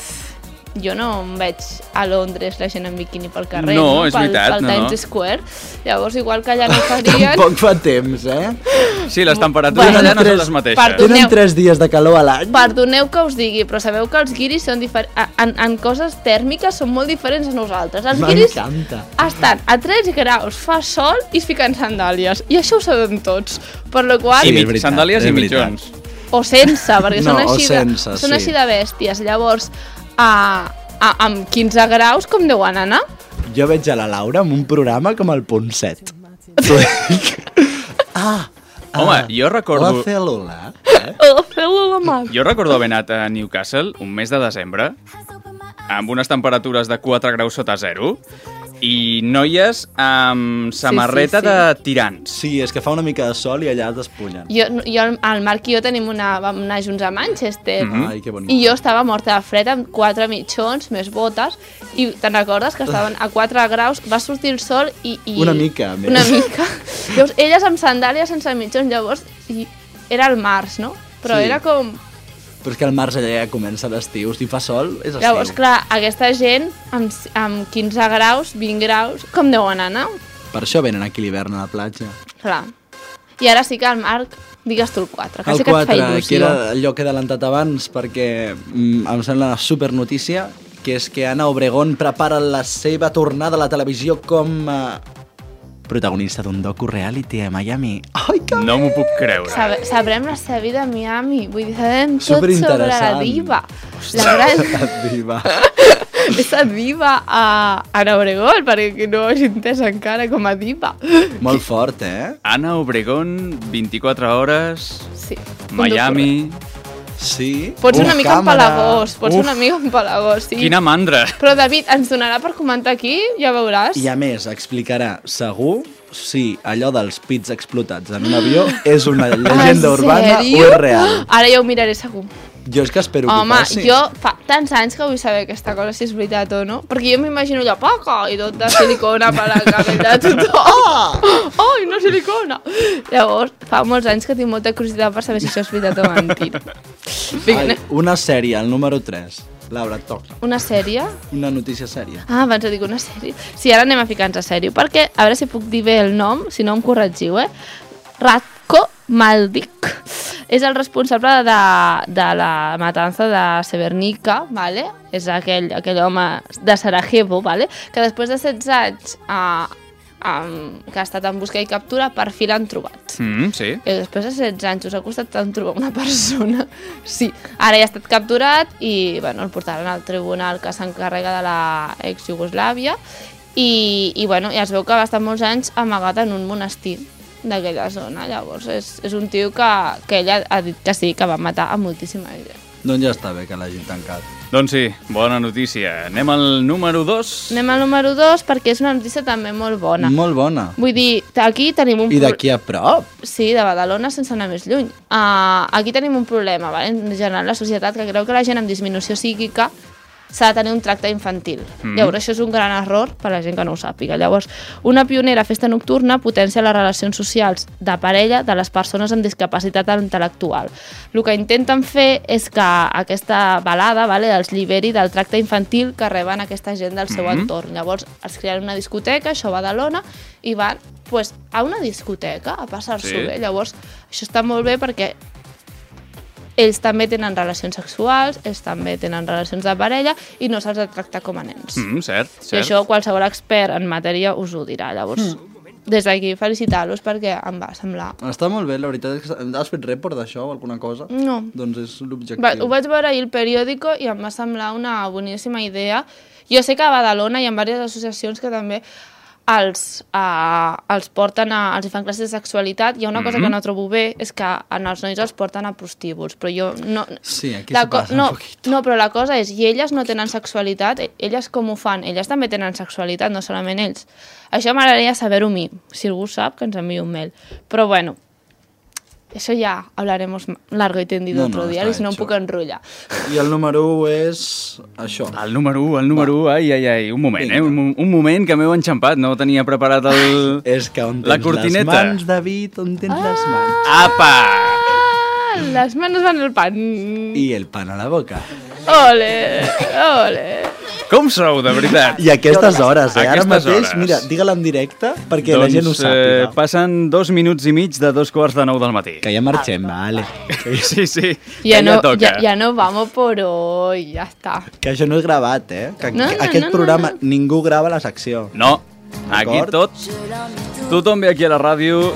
[SPEAKER 6] jo no em veig a Londres la gent en biquini pel carrer,
[SPEAKER 1] No, és veritat,
[SPEAKER 6] pel
[SPEAKER 1] no.
[SPEAKER 6] Times Square. Llavors, igual que allà no farien...
[SPEAKER 7] Tampoc fa temps,
[SPEAKER 1] Sí, les temperatures
[SPEAKER 6] Bueno,
[SPEAKER 1] allà no són
[SPEAKER 7] tres-
[SPEAKER 1] les mateixes.
[SPEAKER 6] Perdó.
[SPEAKER 7] Tenen 3 dies de calor a l'any.
[SPEAKER 6] Perdoneu que us digui, però sabeu que els guiris són diferents... En coses tèrmiques són molt diferents a nosaltres. Els guiris
[SPEAKER 7] M'encanta.
[SPEAKER 6] estan a 3 graus, fa sol i es fiquen sandàlies. I això ho sabem tots. Per la qual...
[SPEAKER 7] Sí,
[SPEAKER 1] I
[SPEAKER 7] és veritat,
[SPEAKER 1] sandàlies
[SPEAKER 7] és
[SPEAKER 1] i
[SPEAKER 7] veritat.
[SPEAKER 1] mitjons.
[SPEAKER 6] O sense, perquè
[SPEAKER 7] No,
[SPEAKER 6] són,
[SPEAKER 7] o
[SPEAKER 6] així,
[SPEAKER 7] sense,
[SPEAKER 6] són
[SPEAKER 7] sí.
[SPEAKER 6] així de bèsties. Llavors, amb 15 graus, com deuen anar?
[SPEAKER 7] Jo veig a la Laura amb un programa com el Punt 7.
[SPEAKER 1] Home, jo recordo...
[SPEAKER 7] La cèl·lula.
[SPEAKER 6] Oh, feu-ho la mà.
[SPEAKER 1] Jo recordo haver anat a Newcastle un mes de desembre amb unes temperatures de 4 graus sota zero i noies amb samarreta
[SPEAKER 6] sí.
[SPEAKER 1] de tirants.
[SPEAKER 7] Sí, és que fa una mica de sol i allà es despullen.
[SPEAKER 6] Jo, el Marc i jo vam anar junts a Manchester
[SPEAKER 7] Ai, que bonic.
[SPEAKER 6] i jo estava morta de fred amb 4 mitjons més botes i te'n recordes que estaven a 4 graus, va sortir el sol i...
[SPEAKER 7] Una mica, més.
[SPEAKER 6] Una mica. Llavors, elles amb sandàlies sense mitjons, llavors era el març, no? Però
[SPEAKER 7] Sí.
[SPEAKER 6] era com...
[SPEAKER 7] Però és que el març allà ja comença l'estiu. Si fa sol, és estiu.
[SPEAKER 6] Llavors, clar, aquesta gent amb 15 graus, 20 graus, com deuen anar?
[SPEAKER 7] Per això venen aquí l'hivern a la platja.
[SPEAKER 6] Clar. I ara sí que el Marc, digues tu el 4, que
[SPEAKER 7] El
[SPEAKER 6] sí que et fa
[SPEAKER 7] 4,
[SPEAKER 6] il·lusió.
[SPEAKER 7] que era allò que he adelantat abans, perquè em sembla una super notícia, que és que Ana Obregón prepara la seva tornada a la televisió com protagonista d'un docu-reality a Miami. Ai, que
[SPEAKER 1] No m'ho puc creure.
[SPEAKER 6] Sabrem la seva vida a Miami, vull dir, sabem tot sobre la
[SPEAKER 7] Superinteressant.
[SPEAKER 6] diva. La gran...
[SPEAKER 7] diva.
[SPEAKER 6] Aquesta diva a Ana Obregón, perquè qui no ho hagi entès encara com a diva.
[SPEAKER 7] Molt fort,
[SPEAKER 1] Ana Obregón, 24 hores,
[SPEAKER 6] Sí.
[SPEAKER 1] Miami...
[SPEAKER 7] Sí.
[SPEAKER 6] Pots ser una mica
[SPEAKER 7] càmera.
[SPEAKER 6] empalagós, pots ser una mica empalagós, sí.
[SPEAKER 1] Quina mandra.
[SPEAKER 6] Però David, ens donarà per comentar aquí, ja veuràs.
[SPEAKER 7] I a més, explicarà segur si allò dels pits explotats en un avió és una llegenda urbana o és real.
[SPEAKER 6] Ara ja ho miraré segur.
[SPEAKER 7] Jo és que espero
[SPEAKER 6] Home,
[SPEAKER 7] que passi.
[SPEAKER 6] jo fa tants anys que vull saber aquesta cosa, si és veritat o no. Perquè jo m'imagino allò, paca, i tot de silicona per la cabella de tothom. Ai, no silicona. Llavors, fa molts anys que tinc molta curiositat per saber si això és veritat o mentida.
[SPEAKER 7] Ai, una sèrie, el número 3. Laura, toca.
[SPEAKER 6] Una sèrie?
[SPEAKER 7] Una notícia sèria.
[SPEAKER 6] Ah, abans ho dic, una sèrie. Sí, ara anem a ficar-nos a sèrio, perquè, a veure si puc dir bé el nom, si no em corregiu, Ratko Mladic és el responsable de la matança de Srebrenica, vale? És aquell home de Sarajevo, vale? Que després de 16 anys que ha estat en busca i captura, per fi l'han trobat.
[SPEAKER 1] Sí.
[SPEAKER 6] I després de 16 anys us ha costat tant trobar una persona. Sí, ara ja ha estat capturat i bueno, el portaran al tribunal que s'encarrega de la ex-Iugoslàvia i bueno, ja es veu que va estar molts anys amagat en un monestir d'aquella zona. Llavors és un tio que ella ha dit que sí, que va matar a moltíssima gent.
[SPEAKER 7] Doncs ja està bé que l'hagin tancat.
[SPEAKER 1] Doncs sí, bona notícia. Anem al número 2.
[SPEAKER 6] Anem al número 2 perquè és una notícia també molt bona.
[SPEAKER 7] Molt bona.
[SPEAKER 6] Vull dir, aquí tenim un...
[SPEAKER 7] I d'aquí a prop?
[SPEAKER 6] Sí, de Badalona sense anar més lluny. Aquí tenim un problema, vale? En general la societat que creu que la gent amb disminució psíquica s'ha de tenir un tracte infantil. Llavors, això és un gran error per a la gent que no ho sàpiga. Llavors, una pionera festa nocturna potencia les relacions socials de parella de les persones amb discapacitat intel·lectual. El que intenten fer és que aquesta balada, vale, els lliberi del tracte infantil que reben aquesta gent del seu entorn. Llavors, es creen una discoteca, això va a Badalona, i van a una discoteca a passar-s'ho bé. Llavors, això està molt bé perquè ells també tenen relacions sexuals, ells també tenen relacions de parella i no se'ls ha de tractar com a nens.
[SPEAKER 1] Cert.
[SPEAKER 6] I això qualsevol expert en matèria us ho dirà. Llavors, des d'aquí felicitar-los perquè em va semblar...
[SPEAKER 7] Està molt bé, la veritat és que has fet report d'això o alguna cosa?
[SPEAKER 6] No.
[SPEAKER 7] Doncs és l'objectiu.
[SPEAKER 6] Ho vaig veure ahir al periòdico i em va semblar una boníssima idea. Jo sé que a Badalona hi ha diverses associacions que també els porten els hi fan classes de sexualitat. Hi ha una cosa que no trobo bé, és que els nois els porten a prostíbuls, però jo no...
[SPEAKER 7] Sí, aquí se passa un poquito.
[SPEAKER 6] No, però la cosa és, i elles no tenen sexualitat, elles com ho fan? Elles també tenen sexualitat, no solament ells. Això m'agradaria saber-ho a mi, si algú sap que ens enviï un mail. Però bueno, eso ya hablaremos largo y tendido otro día, si no em puc enrotllar.
[SPEAKER 7] I el número 1 és això.
[SPEAKER 1] El número 1, ai, un moment, un moment que m'heu enxampat, no tenia preparat
[SPEAKER 7] És que on
[SPEAKER 1] la
[SPEAKER 7] tens
[SPEAKER 1] cortineta.
[SPEAKER 7] les mans, David, on tens les mans?
[SPEAKER 1] Apa!
[SPEAKER 6] Les manos van al pan.
[SPEAKER 7] I el pan a la boca.
[SPEAKER 6] Ole, ole.
[SPEAKER 1] Com sou, de veritat?
[SPEAKER 7] I a aquestes hores,
[SPEAKER 1] A
[SPEAKER 7] Ara
[SPEAKER 1] aquestes
[SPEAKER 7] mateix,
[SPEAKER 1] hores.
[SPEAKER 7] mira, digue-la en directe perquè la gent ho sàpiga.
[SPEAKER 1] Passen 2 minuts i mig de 2:45 del matí.
[SPEAKER 7] Que ja marxem, vale.
[SPEAKER 1] Sí,
[SPEAKER 6] Ja
[SPEAKER 1] que
[SPEAKER 6] no,
[SPEAKER 1] toca.
[SPEAKER 6] ya no vamos por hoy, ya está.
[SPEAKER 7] Que això no és gravat, Que
[SPEAKER 6] No,
[SPEAKER 7] aquest programa ningú grava la secció.
[SPEAKER 1] No, aquí
[SPEAKER 7] D'acord?
[SPEAKER 1] tothom ve aquí a la ràdio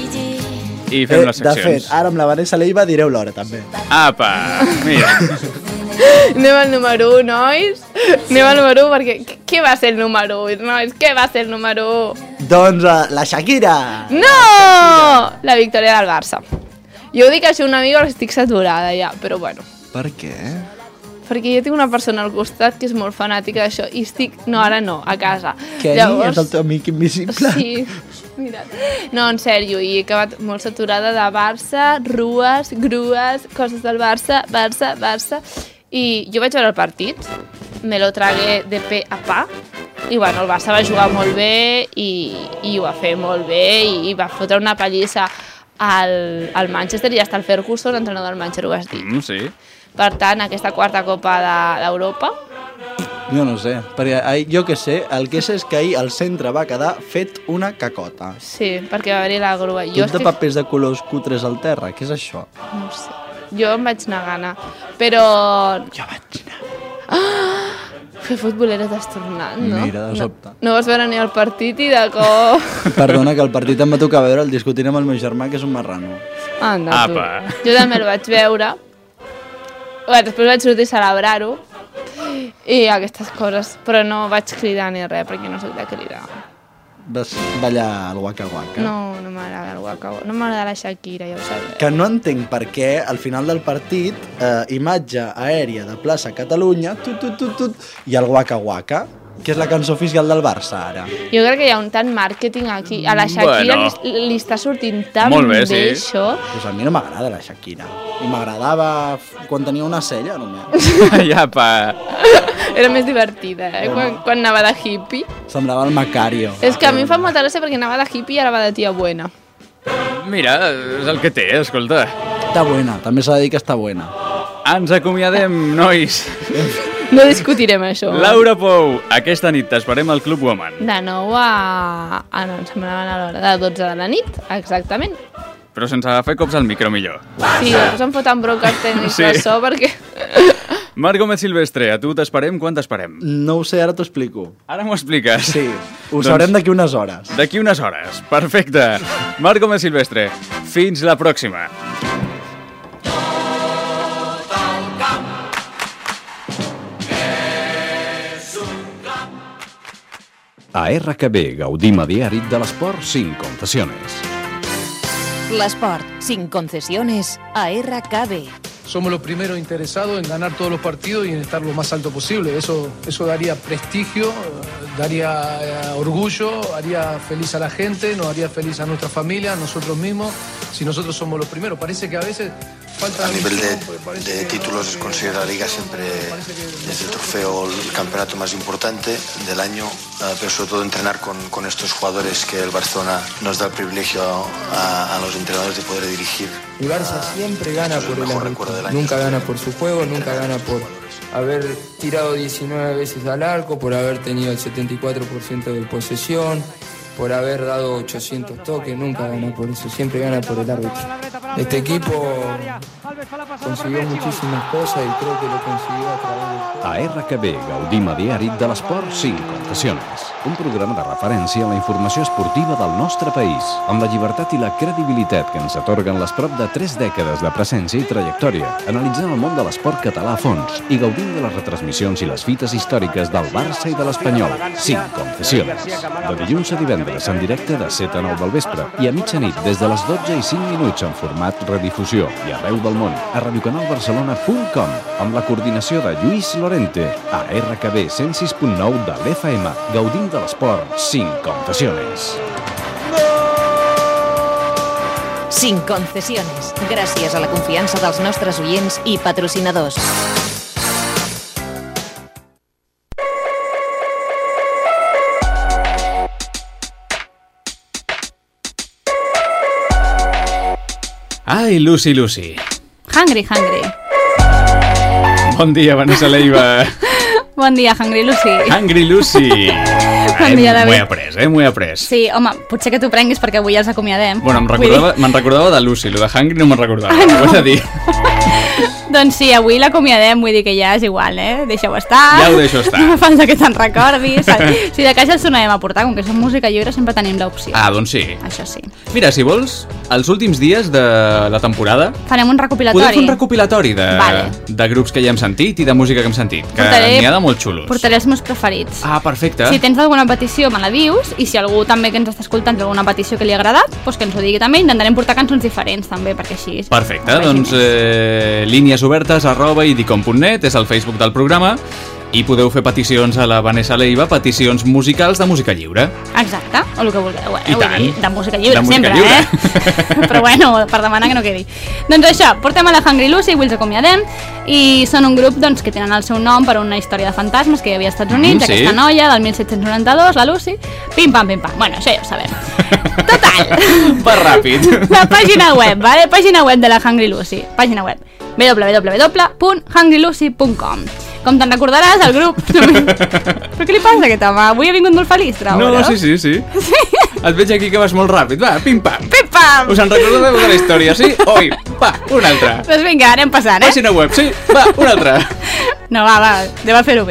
[SPEAKER 1] i fem les
[SPEAKER 7] De fet,
[SPEAKER 1] seccions.
[SPEAKER 7] ara amb la Vanessa Leiva direu l'hora, també.
[SPEAKER 1] Apa, mira.
[SPEAKER 6] Anem al número 1, nois. Anem al número 1 perquè... Què va ser el número 1, nois? Què va ser el número 1?
[SPEAKER 7] Doncs la Shakira!
[SPEAKER 6] No! La victòria del Barça. Jo ho dic així una mica perquè estic saturada ja, però bueno.
[SPEAKER 7] Per què?
[SPEAKER 6] Perquè jo tinc una persona al costat que és molt fanàtica d'això i estic... No, ara no, a casa.
[SPEAKER 7] Kenny és el teu amic invisible?
[SPEAKER 6] Sí, mira't. No, en sèrio, i he acabat molt saturada de Barça, rues, grues, coses del Barça, Barça... I jo vaig veure el partit, me lo tragué de pe a pa, i bueno, el Barça va jugar molt bé i ho va fer molt bé i va fotre una pallissa al Manchester i hasta el Ferguson, entrenador del Manchester, ho vas dir.
[SPEAKER 1] Sí.
[SPEAKER 6] Per tant, aquesta quarta copa d'Europa...
[SPEAKER 7] Jo no sé, perquè jo que sé, el que sé és que ahir el centre va quedar fet una cacota.
[SPEAKER 6] Sí, perquè va haver-hi la grua.
[SPEAKER 7] Tot de papers de colors cutres al terra, què és això?
[SPEAKER 6] No ho sé. Jo em vaig anar a gana, però...
[SPEAKER 7] Jo vaig anar.
[SPEAKER 6] Fer futbolera t'has tornat, no?
[SPEAKER 7] Mira, de sobte.
[SPEAKER 6] No vas veure ni el partit i de cop...
[SPEAKER 7] Perdona, que el partit em va tocar veure el discutint amb el meu germà, que és un marrano.
[SPEAKER 6] Anda, tu.
[SPEAKER 1] Apa.
[SPEAKER 6] Jo també el vaig veure. Bé, després vaig sortir a celebrar-ho i aquestes coses, però no vaig cridar ni res, perquè no soc de cridar.
[SPEAKER 7] vas ballar el Waka Waka?
[SPEAKER 6] No m'agrada el Waka Waka. No m'agrada la Shakira, ja ho saps.
[SPEAKER 7] Que no entenc per què al final del partit imatge aèria de plaça Catalunya i el Waka Waka, que és la cançó oficial del Barça ara.
[SPEAKER 6] Jo crec que hi ha un tant màrqueting aquí. A la Shakira li està sortint tan bé això.
[SPEAKER 7] Pues a mi no m'agrada la Shakira. I m'agradava quan tenia una cella, només.
[SPEAKER 1] Ja, pa...
[SPEAKER 6] Era més divertida, quan anava de hippie.
[SPEAKER 7] Semblava el Macario.
[SPEAKER 6] És que a mi em fa molta gràcia perquè anava de hippie i ara va de tia buena.
[SPEAKER 1] Mira, és el que té, escolta.
[SPEAKER 7] Està buena, també s'ha de dir que està buena.
[SPEAKER 1] Ens acomiadem, nois.
[SPEAKER 6] No discutirem això.
[SPEAKER 1] Laura Pou, aquesta nit t'esperem al Club Woman.
[SPEAKER 6] De 9 a... no, em semblaven a l'hora de 12 de la nit, exactament.
[SPEAKER 1] Però sense fer cops al micro, millor.
[SPEAKER 6] Sí, després em foten bronques tècnics de so perquè...
[SPEAKER 1] Marc Gómez Silvestre, a tu t'esperem, quan t'esperem?
[SPEAKER 7] No ho sé, ara t'ho explico.
[SPEAKER 1] Ara m'ho expliques?
[SPEAKER 7] Sí, ho sabrem d'aquí unes hores.
[SPEAKER 1] D'aquí unes hores, perfecte. Marc Gómez Silvestre, fins la pròxima.
[SPEAKER 9] A RKB gaudim a diari de l'esport sin concesiones.
[SPEAKER 10] L'esport sin concesiones a RKB.
[SPEAKER 11] Somos los primeros interesados en ganar todos los partidos y en estar lo más alto posible. Eso daría prestigio, daría orgullo, haría feliz a la gente, nos haría feliz a nuestra familia, a nosotros mismos, si nosotros somos los primeros. Parece que a veces falta...
[SPEAKER 12] A nivel de títulos, considero la Liga siempre es el trofeo, el campeonato más importante del año, pero sobre todo entrenar con estos jugadores que el Barcelona nos da el privilegio a los entrenadores de poder dirigir.
[SPEAKER 13] El Barça siempre gana por el arco, nunca gana por su juego, nunca gana por haber tirado 19 veces al arco, por haber tenido el 74% de posesión, por haber dado 800 toques, nunca gana por eso, siempre gana por el árbitro. Este equipo consiguió muchísimas cosas y creo que lo consiguió a través de...
[SPEAKER 9] A RKB gaudim a diari de l'esport sin concesiones. Un programa de referència a la informació esportiva del nostre país, amb la llibertat i la credibilitat que ens atorguen les prop de 3 dècades de presència i trajectòria, analitzant el món de l'esport català a fons i gaudint de les retransmissions i les fites històriques del Barça i de l'Espanyol, sin concesiones. De dilluns a divendres en directe de 7 a 9 del vespre i a mitjanit des de les 12 i 5 minuts en format redifusió i arreu del món a radiocanalbarcelona.com amb la coordinació de Lluís Lorente a RKB 106.9 de l'FM, gaudint de l'esport sin concesiones.
[SPEAKER 10] Sin concesiones, gràcies a la confiança dels nostres oients i patrocinadors.
[SPEAKER 1] Ai, Lucy, Lucy.
[SPEAKER 3] Hungry, hungry.
[SPEAKER 1] Bon dia, Vanessa Leiva.
[SPEAKER 3] Bon dia, Hungry Lucy.
[SPEAKER 1] Hungry Lucy.
[SPEAKER 3] Bon dia, David.
[SPEAKER 1] M'ho he après, m'ho he après.
[SPEAKER 3] Sí, home, potser que t'ho prenguis perquè avui els acomiadem.
[SPEAKER 1] Bueno, me'n recordava de Lucy, lo de Hungry no me'n recordava, ho he de dir.
[SPEAKER 3] Doncs sí, avui l'acomiadem, vull dir que ja és igual, Deixeu estar.
[SPEAKER 1] Ja ho deixo estar.
[SPEAKER 3] No fa falta que te'n recordis. Si de cas els tornarem a portar, com que som música lliure sempre tenim l'opció.
[SPEAKER 1] Ah, doncs sí.
[SPEAKER 3] Això sí.
[SPEAKER 1] Mira, si vols, els últims dies de la temporada...
[SPEAKER 3] Farem un recopilatori.
[SPEAKER 1] Podem fer un recopilatori de grups que ja hem sentit i de música que hem sentit, que n'hi ha de molt xulos.
[SPEAKER 3] Portaré els meus preferits.
[SPEAKER 1] Ah, perfecte.
[SPEAKER 3] Si tens alguna petició me la dius, i si algú també que ens està escoltant té alguna petició que li ha agradat, doncs que ens ho digui també, intentarem portar cançons diferents també, perquè així...
[SPEAKER 1] Perfecte, doncs línies obertes @idicom.net és el Facebook del programa i podeu fer peticions a la Vanessa Leiva, peticions musicals de música lliure.
[SPEAKER 3] Exacte, o el que vulgueu.
[SPEAKER 1] I tant.
[SPEAKER 3] De música lliure,
[SPEAKER 1] de música
[SPEAKER 3] sempre,
[SPEAKER 1] lliure.
[SPEAKER 3] Però bueno, per demanar que no quedi. Doncs això, portem a la Hungry Lucy, avui els acomiadem, i són un grup doncs, que tenen el seu nom per una història de fantasmes que hi havia als Estats Units,
[SPEAKER 1] sí.
[SPEAKER 3] Aquesta noia del 1792, la Lucy, pim-pam, pim-pam. Bueno, això ja ho sabem. Total.
[SPEAKER 1] Va ràpid.
[SPEAKER 3] La pàgina web, ¿vale? Pàgina web de la Hungry Lucy. Pàgina web www.hungrylucy.com. Com te'n recordaràs, el grup... Però què li passa a aquest home? Avui ha vingut molt feliç, trobo,
[SPEAKER 1] no? Sí. Et veig aquí que vas molt ràpid. Va, pim-pam.
[SPEAKER 3] Pim-pam.
[SPEAKER 1] Us en recordeu de la història, sí? Oi, va, una altra.
[SPEAKER 3] Doncs vinga, anem passant,
[SPEAKER 1] Pàgina web, sí? Va, una altra.
[SPEAKER 3] No, va, anem a fer-ho bé.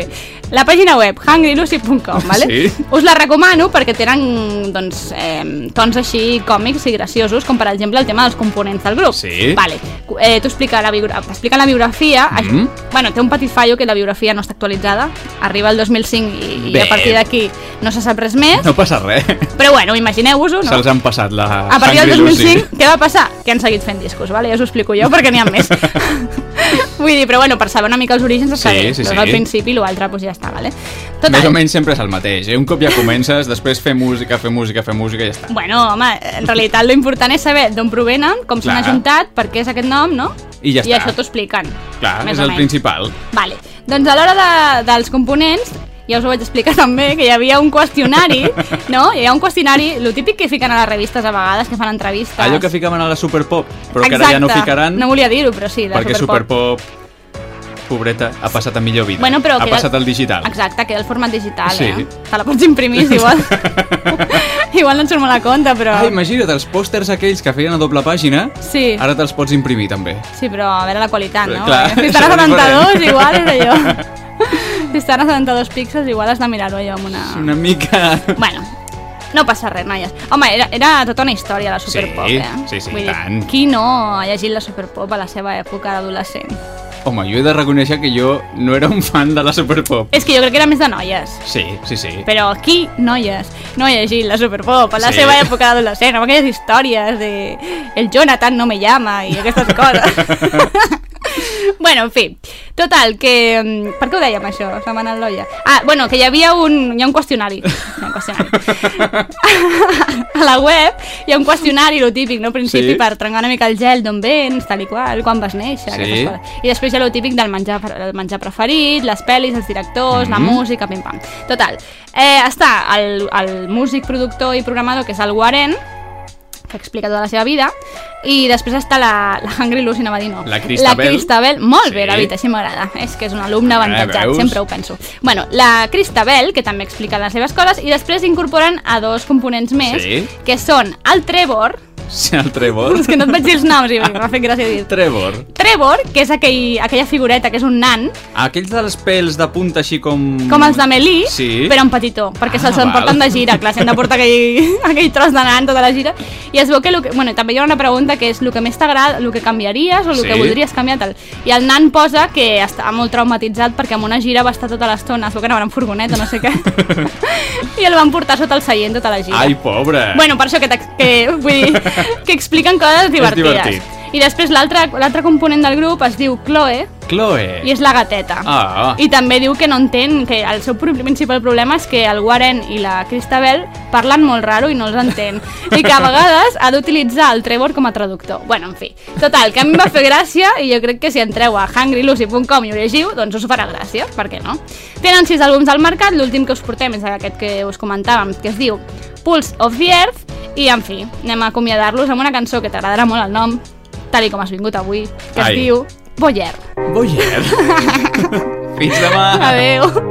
[SPEAKER 14] La pàgina web, hungrylucy.com, ¿vale?
[SPEAKER 1] Sí.
[SPEAKER 14] Us la recomano perquè tenen doncs, tons així còmics i graciosos, com per exemple el tema dels components del grup.
[SPEAKER 1] Sí.
[SPEAKER 14] Vale. T'explica la biografia. Bueno, té un petit fallo que la biografia no està actualitzada. Arriba el 2005 i a partir d'aquí no se sap res més.
[SPEAKER 1] No passa res.
[SPEAKER 14] Però bueno, imagineu-vos-ho, no?
[SPEAKER 1] Se'ls han passat la
[SPEAKER 14] A partir del
[SPEAKER 1] Hungry
[SPEAKER 14] 2005,
[SPEAKER 1] Lucy.
[SPEAKER 14] què va passar? Que han seguit fent discos, vale? Ja us ho explico jo perquè n'hi ha més. Vull dir, però bueno, per saber una mica els orígens està bé.
[SPEAKER 1] Sí.
[SPEAKER 14] Al principi i l'altre doncs ja està, vale?
[SPEAKER 1] Més o menys sempre és el mateix, Un cop ja comences, després fer música i ja està.
[SPEAKER 14] Bueno, home, en realitat lo important és saber d'on provenen, com s'han ajuntat, per què és aquest nom, no?
[SPEAKER 1] I ja està.
[SPEAKER 14] I això t'ho expliquen.
[SPEAKER 1] Clar,
[SPEAKER 14] més
[SPEAKER 1] és
[SPEAKER 14] o
[SPEAKER 1] el
[SPEAKER 14] menys.
[SPEAKER 1] principal.
[SPEAKER 14] Vale, doncs a l'hora dels components, ja us ho vaig explicar també, que hi havia un qüestionari, no? Hi ha un qüestionari, lo típic que fiquen a les revistes a vegades, que fan entrevistes.
[SPEAKER 1] Allò que ficaven a la Superpop, però que ara ja no ficaran...
[SPEAKER 14] No volia dir-ho, però sí, la
[SPEAKER 1] perquè Superpop, pobreta, ha passat a millor vida.
[SPEAKER 14] Bueno, però
[SPEAKER 1] ha passat al digital.
[SPEAKER 14] Exacte, queda el format digital,
[SPEAKER 1] Sí.
[SPEAKER 14] Te la pots imprimir, si igual. Igual no et surt molt a compte, però...
[SPEAKER 1] Imagina't, els pòsters aquells que feien a doble pàgina,
[SPEAKER 14] sí.
[SPEAKER 1] Ara te'ls pots imprimir també.
[SPEAKER 14] Sí, però a veure la qualitat, no?
[SPEAKER 1] Clar,
[SPEAKER 14] Si estan a 72, igual és allò. Si estan a 72 píxels, igual has de mirar-ho allò amb una...
[SPEAKER 1] Una mica...
[SPEAKER 14] Bueno, no passa res, noies. Home, era tota una història, la Superpop,
[SPEAKER 1] Sí,
[SPEAKER 14] Vull dir,
[SPEAKER 1] tant.
[SPEAKER 14] qui no ha llegit la Superpop a la seva època d'adolescent?
[SPEAKER 1] Home, jo he de reconèixer que jo no era un fan de la Superpop.
[SPEAKER 14] És que jo crec que era més de noies.
[SPEAKER 1] Sí.
[SPEAKER 14] Però qui, noies, no ha llegit la Superpop a la
[SPEAKER 1] Sí.
[SPEAKER 14] seva època d'adolescent, amb aquelles històries de el Jonathan no me llama i aquestes coses? Bueno, en fi, total, que... Per què ho dèiem, això? Se m'ha anat l'olla. Bueno, que hi ha un qüestionari. A la web hi ha un qüestionari, lo típic, no? Al principi,
[SPEAKER 1] Sí.
[SPEAKER 14] per trencar una mica el gel, d'on vens, tal i qual, quan vas néixer, aquestes coses. I després hi ha lo típic del menjar preferit, les pel·lis, els directors, la música, pim-pam. Total, està el músic, productor i programador, que és el Warren, que explica tota la seva vida, i després està la Hungry Lucy, anava a dir no.
[SPEAKER 1] La Cristabel.
[SPEAKER 14] La Cristabel, molt bé, David, així m'agrada. És que és un alumne avantatjat,
[SPEAKER 1] veus?
[SPEAKER 14] sempre ho penso. Bueno, la Cristabel, que també explica les seves coses, i després incorporen a dos components més, que són el Trevor.
[SPEAKER 1] Sí, el Trevor.
[SPEAKER 14] És que no et vaig dir els noms i m'ha fet gràcia dir.
[SPEAKER 1] Trevor,
[SPEAKER 14] que és aquella figureta que és un nan,
[SPEAKER 1] aquells dels pèls de punta així com
[SPEAKER 14] els de
[SPEAKER 1] Sí.
[SPEAKER 14] però en petitó, perquè se'ls
[SPEAKER 1] val.
[SPEAKER 14] emporten de gira, clar, s'han de portar aquell tros de nan tota la gira, i es veu que, bueno, també hi ha una pregunta que és el que més t'agrada, el que canviaries o el
[SPEAKER 1] Sí.
[SPEAKER 14] que voldries canviar, tal. I el nan posa que està molt traumatitzat perquè en una gira va estar tota l'estona, es veu que anava en furgoneta, no sé què, i el van portar sota el seient tota la gira.
[SPEAKER 1] Ai, pobre.
[SPEAKER 14] Bueno, per això que vull dir, que expliquen coses divertides.
[SPEAKER 1] divertit.
[SPEAKER 14] I després l'altre component del grup es diu Chloe,
[SPEAKER 1] Chloe.
[SPEAKER 14] i és la gateta. I també diu que no entén, que el seu principal problema és que el Warren i la Cristabel parlen molt raro i no els entén. I que a vegades ha d'utilitzar el Trevor com a traductor. Bueno, en fi. Total, que a mi em va fer gràcia i jo crec que si entreu a hungrylucy.com i ho llegiu, doncs us farà gràcia, per què no? Tenen 6 àlbums al mercat, l'últim que us portem és aquest que us comentàvem, que es diu Pulse of the Earth, i en fi, anem a acomiadar-los amb una cançó que t'agradarà molt el nom, tal i com has vingut avui, que es diu Boyer.
[SPEAKER 1] Boyer. Fins demà.
[SPEAKER 14] Adéu.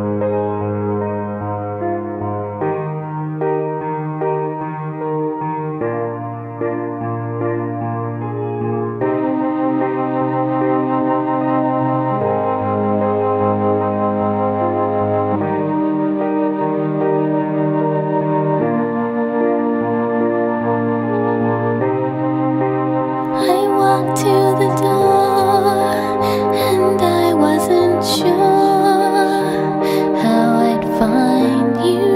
[SPEAKER 15] I walked to the door and I wasn't sure how I'd find you.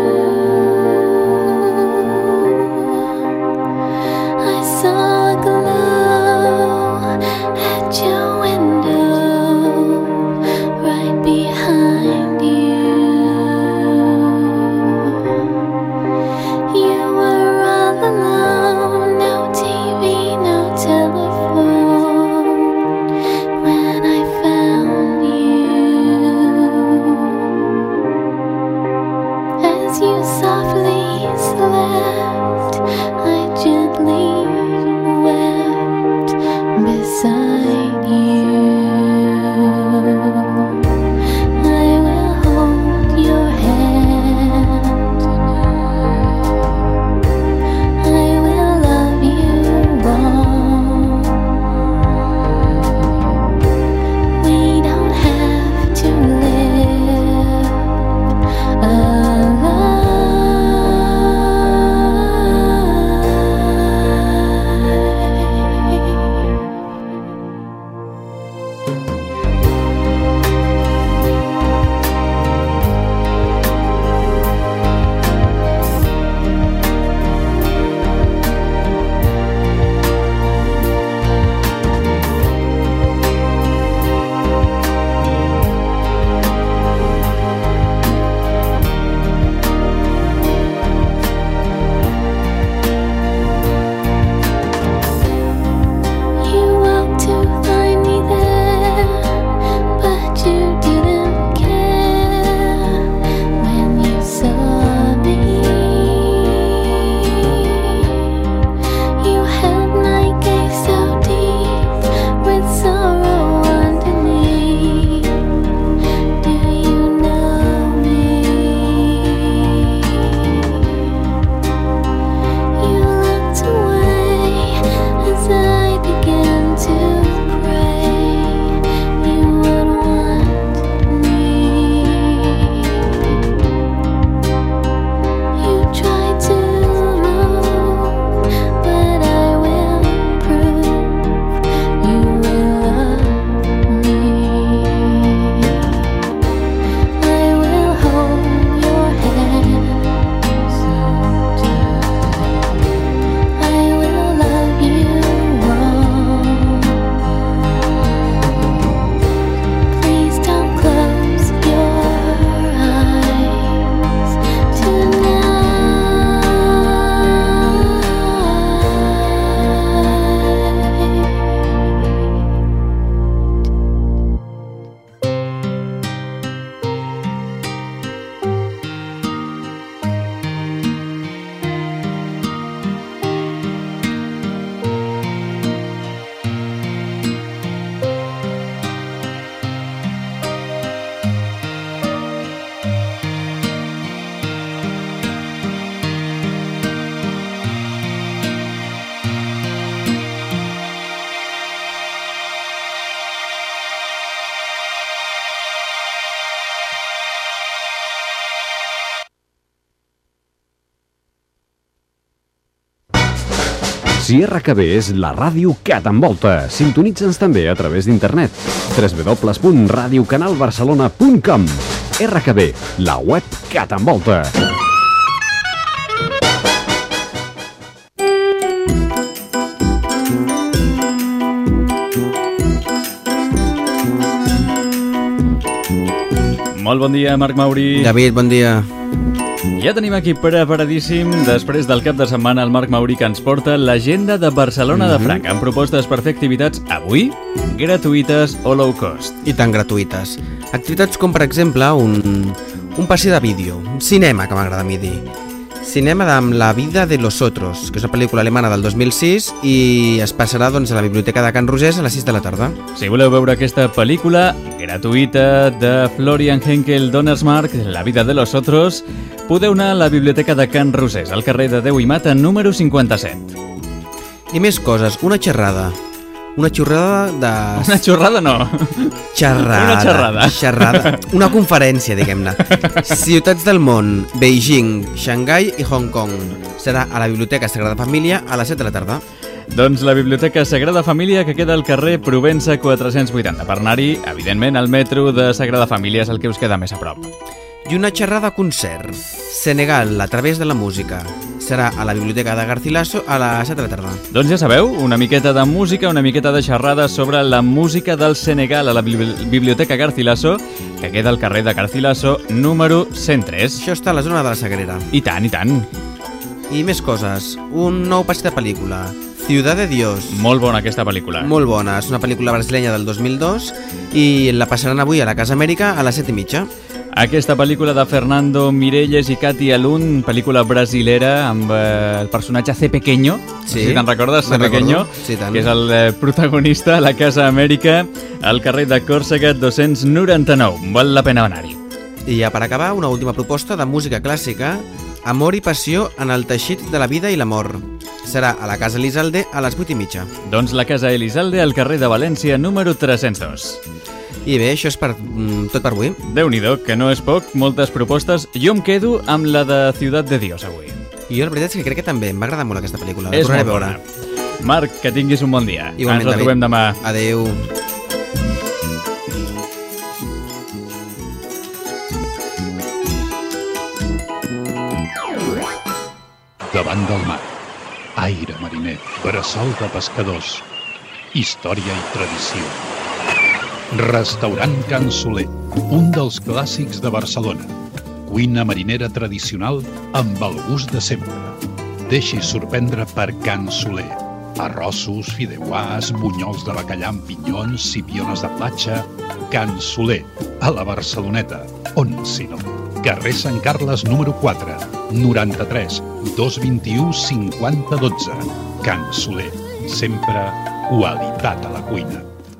[SPEAKER 15] I saw a glow at your window right behind you. You were all alone, no TV, no telephone.
[SPEAKER 9] Si RKB és la ràdio que t'envolta, sintonitza'ns també a través d'internet. www.radiocanalbarcelona.com. RKB, la web que t'envolta.
[SPEAKER 1] Molt bon dia, Marc Mauri.
[SPEAKER 16] David, bon dia.
[SPEAKER 1] Ja tenim aquí preparadíssim, després del cap de setmana, el Marc Mauri que ens porta l'agenda de Barcelona de Franc, amb propostes per fer activitats avui, gratuïtes o low cost.
[SPEAKER 16] I tan gratuïtes. Activitats com, per exemple, un passi de vídeo, un cinema, que m'agrada a mi dir. Cinema amb La vida de los otros, que és una pel·lícula alemana del 2006 i es passarà doncs, a la Biblioteca de Can Rosés a les 6 de la tarda.
[SPEAKER 1] Si voleu veure aquesta pel·lícula gratuïta de Florian Henkel Donnersmarck, La vida de los otros, podeu anar a la Biblioteca de Can Rosés, al carrer de Déu i Mata, número 57.
[SPEAKER 16] I més coses, una xerrada. Una xerrada de...
[SPEAKER 1] Una xerrada no.
[SPEAKER 16] Xerrada.
[SPEAKER 1] Una xerrada.
[SPEAKER 16] Xerrada. Una conferència, diguem-ne. Ciutats del món, Beijing, Xangai i Hong Kong. Serà a la Biblioteca Sagrada Família a les 7 de la tarda.
[SPEAKER 1] Doncs la Biblioteca Sagrada Família, que queda al carrer Provença 480. Per anar-hi, evidentment, el metro de Sagrada Família és el que us queda més a prop.
[SPEAKER 16] I una xerrada concert. Senegal, a través de la música. Serà a la Biblioteca de Garcilaso a les 7 de la tarda.
[SPEAKER 1] Doncs ja sabeu, una miqueta de música, una miqueta de xerrada sobre la música del Senegal a la Biblioteca Garcilaso, que queda al carrer de Garcilaso, número 103.
[SPEAKER 16] Això està a la zona de la Sagrera.
[SPEAKER 1] I tant, i tant.
[SPEAKER 16] I més coses. Un nou passi de pel·lícula. Ciudad de Dios.
[SPEAKER 1] Molt bona aquesta pel·lícula.
[SPEAKER 16] Molt bona. És una pel·lícula brasilenya del 2002 i la passaran avui a la Casa Amèrica a les 7:30.
[SPEAKER 1] Aquesta pel·lícula de Fernando Mirelles i Katy Alun, pel·lícula brasilera amb el personatge C. Pequeño,
[SPEAKER 16] sí,
[SPEAKER 1] si te'n recordes, C. Pequeño,
[SPEAKER 16] sí,
[SPEAKER 1] que és el protagonista a la Casa Amèrica, al carrer de Còrsega 299. Val la pena anar-hi.
[SPEAKER 16] I ja per acabar, una última proposta de música clàssica, Amor i passió en el teixit de la vida i l'amor. Serà a la Casa Elizalde a les 8:30.
[SPEAKER 1] Doncs la Casa Elizalde al carrer de València, número 302.
[SPEAKER 16] I bé, això és tot per avui.
[SPEAKER 1] Déu-n'hi-do, que no és poc, moltes propostes. Jo em quedo amb la de Ciutat de Dios avui.
[SPEAKER 16] I jo la veritat és que crec que també, m'agrada molt aquesta pel·lícula.
[SPEAKER 1] És molt bona. Marc, que tinguis un bon dia.
[SPEAKER 16] Igualment,
[SPEAKER 1] ens retrobem demà.
[SPEAKER 16] Adéu.
[SPEAKER 2] Davant del mar, aire mariner, bressol de pescadors, història i tradició. Restaurant Can Soler, un dels clàssics de Barcelona. Cuina marinera tradicional amb el gust de sempre. Deixi sorprendre per Can Soler. Arrossos, fideuàs, bunyols de bacallà amb pinyons, sipiones de platja... Can Soler, a la Barceloneta. On, si no? Carrer Sant Carles, número 4, 93 221 5012. Can Soler, sempre qualitat a la cuina.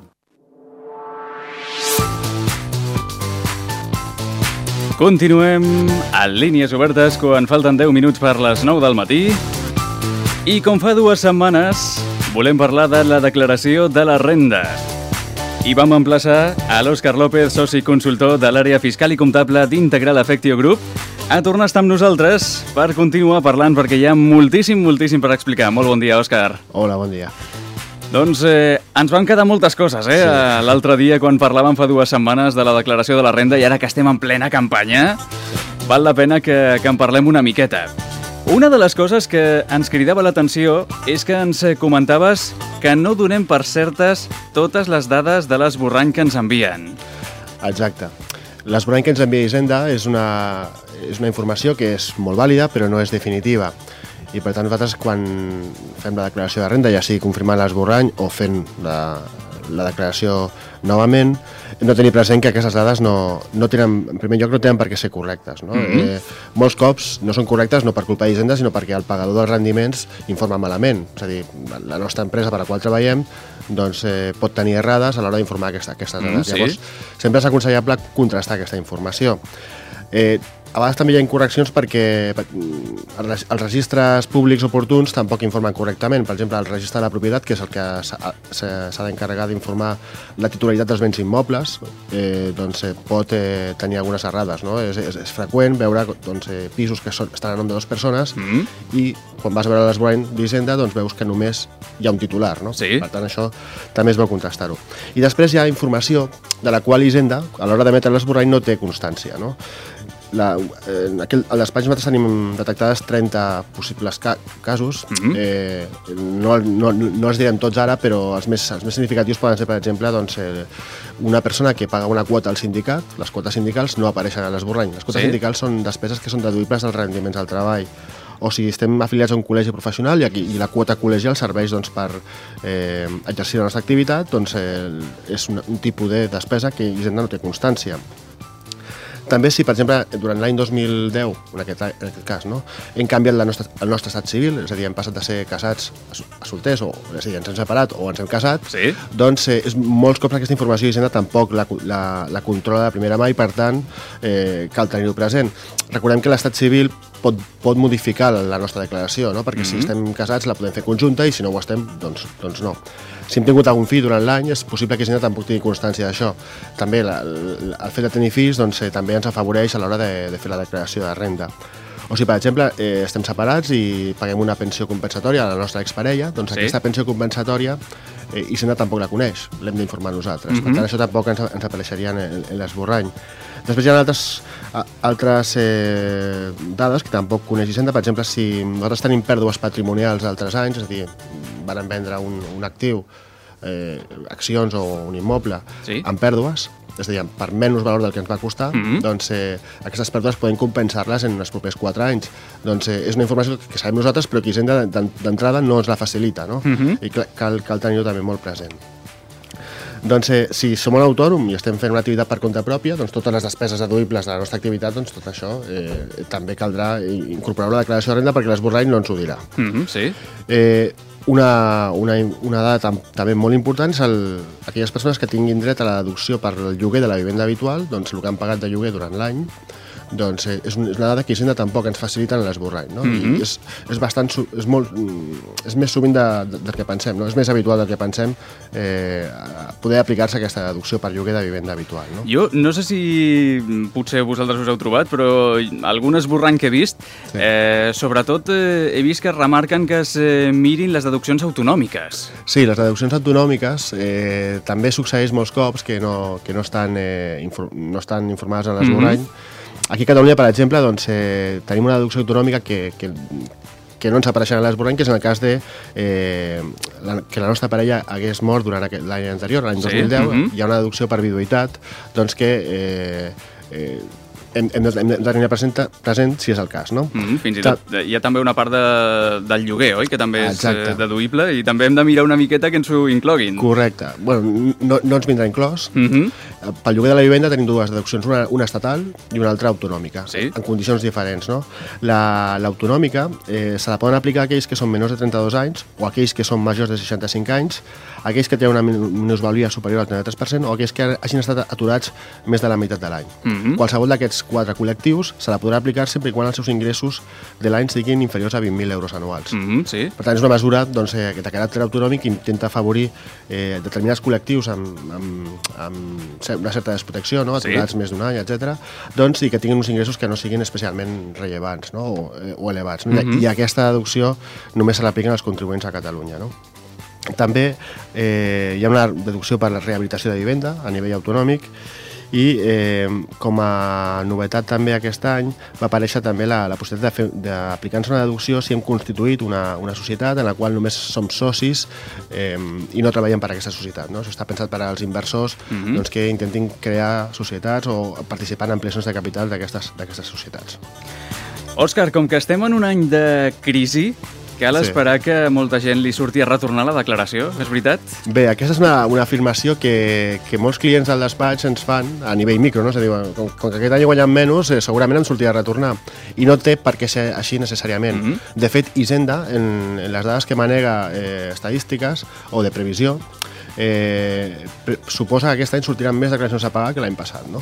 [SPEAKER 1] Continuem a Línies Obertes quan falten 10 minuts per les 9 del matí. I com fa 2 setmanes, volem parlar de la declaració de la renda. I vam emplaçar a l'Òscar López, soci consultor de l'àrea fiscal i comptable d'Integral Affectio Group, a tornar a estar amb nosaltres per continuar parlant, perquè hi ha moltíssim per explicar. Molt bon dia, Òscar.
[SPEAKER 17] Hola, bon dia.
[SPEAKER 1] Doncs ens van quedar moltes coses,
[SPEAKER 17] Sí.
[SPEAKER 1] L'altre dia, quan parlàvem fa 2 setmanes de la declaració de la renda, i ara que estem en plena campanya, val la pena que en parlem una miqueta. Una de les coses que ens cridava l'atenció és que ens comentaves que no donem per certes totes les dades de l'esborrany que ens envien.
[SPEAKER 17] Exacte. L'esborrany que ens envia Hisenda és una informació que és molt vàlida, però no és definitiva. I per tant nosaltres quan fem la declaració de renda, ja sigui confirmant l'esborrany o fent la declaració novament, hem de tenir present que aquestes dades no tenen, en primer lloc, no tenen per què ser correctes. No? Molts cops no són correctes no per culpa d'Hisenda, sinó perquè el pagador dels rendiments informa malament. És a dir, la nostra empresa per la qual treballem doncs, pot tenir errades a l'hora d'informar aquestes dades.
[SPEAKER 1] Sí.
[SPEAKER 17] Llavors, sempre és aconsellable contrastar aquesta informació. a vegades també hi ha incorreccions perquè els registres públics oportuns tampoc informen correctament. Per exemple, el registre de la propietat, que és el que s'ha d'encarregar d'informar la titularitat dels béns immobles, doncs pot tenir algunes errades, no? És freqüent veure doncs, pisos que estan a nom de 2 persones i quan vas a veure l'esborrany d'Hisenda doncs veus que només hi ha un titular, no?
[SPEAKER 1] Sí.
[SPEAKER 17] Per tant, això també es vol contrastar-ho. I després hi ha informació de la qual Hisenda, a l'hora d'emetre l'esborrany, no té constància, no? A despatx nosaltres tenim detectades 30 possibles casos. No els direm tots ara, però els més significatius poden ser, per exemple, doncs, una persona que paga una quota al sindicat. Les quotes sindicals no apareixen a l'esborrany. Les quotes sindicals són despeses que són deduïbles dels rendiments del treball. O si estem afiliats a un col·legi professional i la quota col·legial serveix doncs, per exercir la nostra activitat, doncs, és un tipus de despesa que Hisenda no té constància. També si, per exemple, durant l'any 2010, en aquest cas, no, hem canviat el nostre estat civil, és a dir, hem passat de ser casats a solters, és a dir, ens hem separat o ens hem casat, doncs molts cops aquesta informació Hisenda tampoc la controla de primera mà i, per tant, cal tenir-ho present. Recordem que l'estat civil pot modificar la nostra declaració, no? Perquè si estem casats la podem fer conjunta i si no ho estem, doncs no. Si hem tingut algun fill durant l'any, és possible que Hisenda tampoc tingui constància d'això. També el fet de tenir fills doncs, també ens afavoreix a l'hora de fer la declaració de renda. O si, per exemple, estem separats i paguem una pensió compensatòria a la nostra exparella, doncs aquesta pensió compensatòria Hisenda tampoc la coneix, l'hem d'informar nosaltres. Per tant, això tampoc ens apareixeria en l'esborrany. Després hi ha altres dades que tampoc coneix Hisenda. Per exemple, si nosaltres tenim pèrdues patrimonials d'altres anys, és a dir, van vendre un actiu, accions o un immoble, amb pèrdues, és a dir, per menys valor del que ens va costar, doncs aquestes pèrdues podem compensar-les en els propers 4 anys. Doncs és una informació que sabem nosaltres, però que Hisenda d'entrada no ens la facilita, no? I cal tenir-ho també molt present. Doncs si som un autònom i estem fent una activitat per compte pròpia, doncs totes les despeses deduïbles de la nostra activitat, doncs tot això també caldrà incorporar una declaració de renda perquè l'esborrany no ens ho dirà. Una dada també molt important és aquelles persones que tinguin dret a la deducció per el lloguer de la vivenda habitual, doncs el que han pagat de lloguer durant l'any, doncs és una dada que Hisenda tampoc ens facilita en l'esborrany, no? I és més sovint del que pensem, no? És més habitual del que pensem poder aplicar-se aquesta deducció per lloguer de vivenda habitual, no?
[SPEAKER 1] Jo no sé si potser vosaltres us heu trobat, però algun esborrany que he vist, sobretot he vist que remarquen que es mirin les deduccions autonòmiques.
[SPEAKER 17] Sí, les deduccions autonòmiques també succeeix molts cops que no estan informades en l'esborrany. Aquí a Catalunya, per exemple, doncs, tenim una deducció autonòmica que no ens apareixen a l'esborrany, que és en el cas de que la nostra parella hagués mort durant l'any anterior, l'any 2010, hi ha una deducció per viduïtat, doncs que hem de tenir present si és el cas, no?
[SPEAKER 1] Fins i tot hi ha també una part del lloguer, oi? Que també és deduïble i també hem de mirar una miqueta que ens ho incloguin.
[SPEAKER 17] Correcte. Bueno, no ens vindrà inclòs. Pel lloguer de la vivenda tenim dues deduccions, una estatal i una altra autonòmica, en condicions diferents, no? L'autonòmica se la poden aplicar a aquells que són menors de 32 anys o aquells que són majors de 65 anys, aquells que tenen una minusvalia superior al 33% o aquells que hagin estat aturats més de la meitat de l'any. Qualsevol d'aquests 4 col·lectius se la podrà aplicar sempre quan els seus ingressos de l'any siguin inferiors a 20.000 euros anuals. Per tant, és una mesura de caràcter autonòmic que intenta afavorir determinats col·lectius amb una certa desprotecció, aturats més d'un any, etc., i que tinguin uns ingressos que no siguin especialment rellevants o elevats. I aquesta deducció només se l'apliquen als contribuents a Catalunya. També hi ha una deducció per la rehabilitació de vivenda a nivell autonòmic i com a novetat també aquest any va aparèixer també la possibilitat d'aplicar-nos una deducció si hem constituït una societat en la qual només som socis i no treballem per a aquesta societat. Això està pensat per als inversors que intentin crear societats o participar en ampliacions de capital d'aquestes societats.
[SPEAKER 1] Òscar, com que estem en un any de crisi, cal esperar que molta gent li surti a retornar la declaració, és veritat?
[SPEAKER 17] Bé, aquesta és una afirmació que molts clients del despatx ens fan a nivell micro, no? És a dir, com que aquest any guanyem menys, segurament em sortirà a retornar. I no té per què ser així necessàriament. De fet, Hisenda, en les dades que manega estadístiques o de previsió, suposa que aquest any sortiran més declaracions a pagar que l'any passat, no?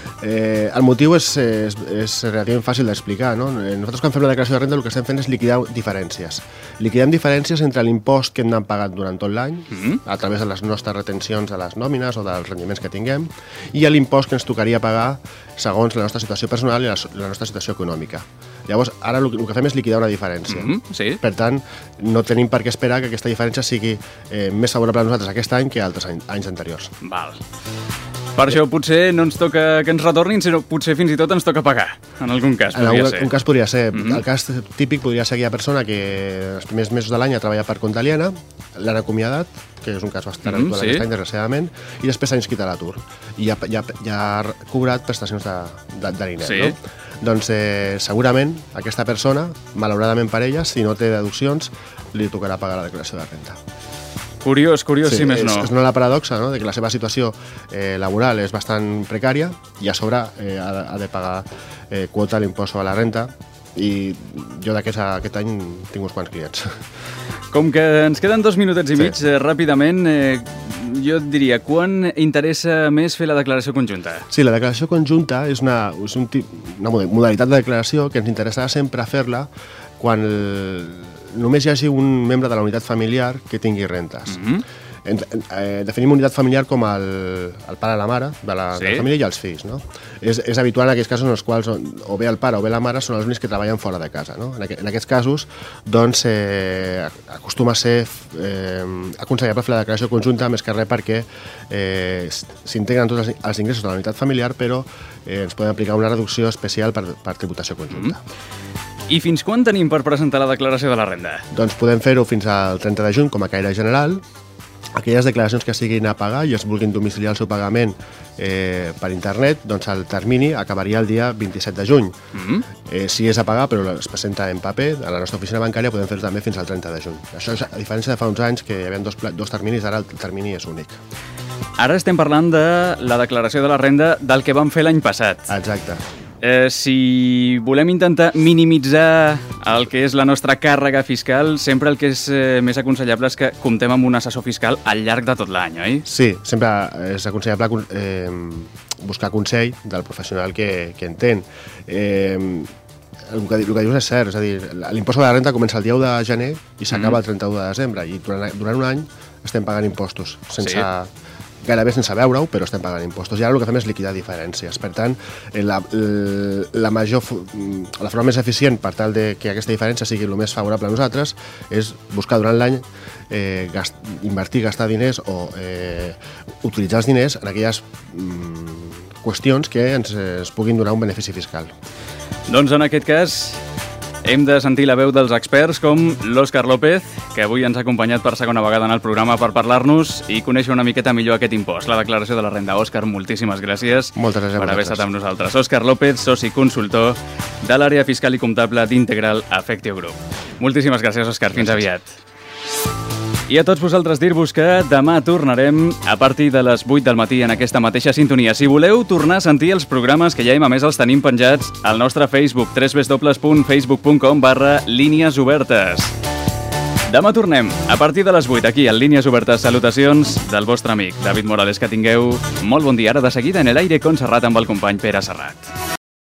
[SPEAKER 17] El motiu és relativament fàcil d'explicar, no? Nosaltres quan fem la declaració de renda el que estem fent és liquidar diferències. Liquidem diferències entre l'impost que hem d'han pagat durant tot l'any, a través de les nostres retencions de les nòmines o dels rendiments que tinguem, i l'impost que ens tocaria pagar segons la nostra situació personal i la nostra situació econòmica. Llavors, ara el que fem és liquidar una diferència.
[SPEAKER 1] Sí.
[SPEAKER 17] Per tant, no tenim per què esperar que aquesta diferència sigui més favorable a nosaltres aquest any que altres anys anteriors.
[SPEAKER 1] Val. Per això potser no ens toca que ens retornin, sinó potser fins i tot ens toca pagar, en algun cas podria ser.
[SPEAKER 17] En un cas podria ser. El cas típic podria ser aquella persona que els primers mesos de l'any ha treballat per compte aliena, l'han acomiadat, que és un cas bastant habitual aquest any, desgraciadament, i després s'ha inscrit a l'atur. I ja ha cobrat prestacions de diner, no? Doncs segurament aquesta persona, malauradament per ella, si no té deduccions, li tocarà pagar la declaració de renda.
[SPEAKER 1] Curiós, si més no.
[SPEAKER 17] És la paradoxa, no?, de que la seva situació laboral és bastant precària i a sobre ha de pagar quota a l'impost sobre la renta, i jo aquest any tinc uns quants clients.
[SPEAKER 1] Com que ens queden 2 minutets i mig, ràpidament, jo et diria, quan interessa més fer la declaració conjunta?
[SPEAKER 17] Sí, la declaració conjunta és una modalitat de declaració que ens interessarà sempre fer-la quan només hi hagi un membre de la unitat familiar que tingui rentes. Definim unitat familiar com el pare i la mare de la família i els fills, no? És habitual en aquests casos en els quals o bé el pare o bé la mare són els únics que treballen fora de casa, no? En aquests casos, doncs, acostuma a ser aconsellable fer la declaració conjunta, més que res perquè s'integren tots els ingressos de la unitat familiar, però ens poden aplicar una reducció especial per tributació conjunta.
[SPEAKER 1] I fins quan tenim per presentar la declaració de la renda?
[SPEAKER 17] Doncs podem fer-ho fins al 30 de juny com a caire general. Aquelles declaracions que siguin a pagar i es vulguin domiciliar el seu pagament per internet, doncs el termini acabaria el dia 27 de juny. Si és a pagar però es presenta en paper, a la nostra oficina bancària podem fer-ho també fins al 30 de juny. Això és a diferència de fa uns anys que hi havia dos terminis, ara el termini és únic.
[SPEAKER 1] Ara estem parlant de la declaració de la renda del que vam fer l'any passat.
[SPEAKER 17] Exacte.
[SPEAKER 1] Si volem intentar minimitzar el que és la nostra càrrega fiscal, sempre el que és més aconsellable és que comptem amb un assessor fiscal al llarg de tot l'any, oi?
[SPEAKER 17] Sí, sempre és aconsellable buscar consell del professional que entén. El que dius és cert, és a dir, l'impost sobre la renta comença el 10 de gener i s'acaba el 31 de desembre, i durant un any estem pagant impostos, gairebé sense veure-ho, però estem pagant impostos. I ara el que fem és liquidar diferències. Per tant, la forma més eficient per tal de que aquesta diferència sigui el més favorable a nosaltres és buscar durant l'any invertir, gastar diners o utilitzar els diners en aquelles qüestions que ens puguin donar un benefici fiscal.
[SPEAKER 1] Doncs en aquest cas hem de sentir la veu dels experts com l'Òscar López, que avui ens ha acompanyat per segona vegada en el programa per parlar-nos i conèixer una miqueta millor aquest impost, la declaració de la renda. Òscar, moltíssimes gràcies per haver estat amb nosaltres. Òscar López, soci consultor de l'àrea fiscal i comptable d'Integral Effective Group. Moltíssimes gràcies, Òscar. Fins aviat. I a tots vosaltres dir-vos que demà tornarem a partir de les 8 del matí en aquesta mateixa sintonia. Si voleu tornar a sentir els programes que ja a més els tenim penjats al nostre Facebook, www.facebook.com/línies obertes. Demà tornem a partir de les 8 aquí al Línies Obertes. Salutacions del vostre amic David Morales. Que tingueu molt bon dia. Ara de seguida en l'aire con Serrat amb el company Pere Serrat.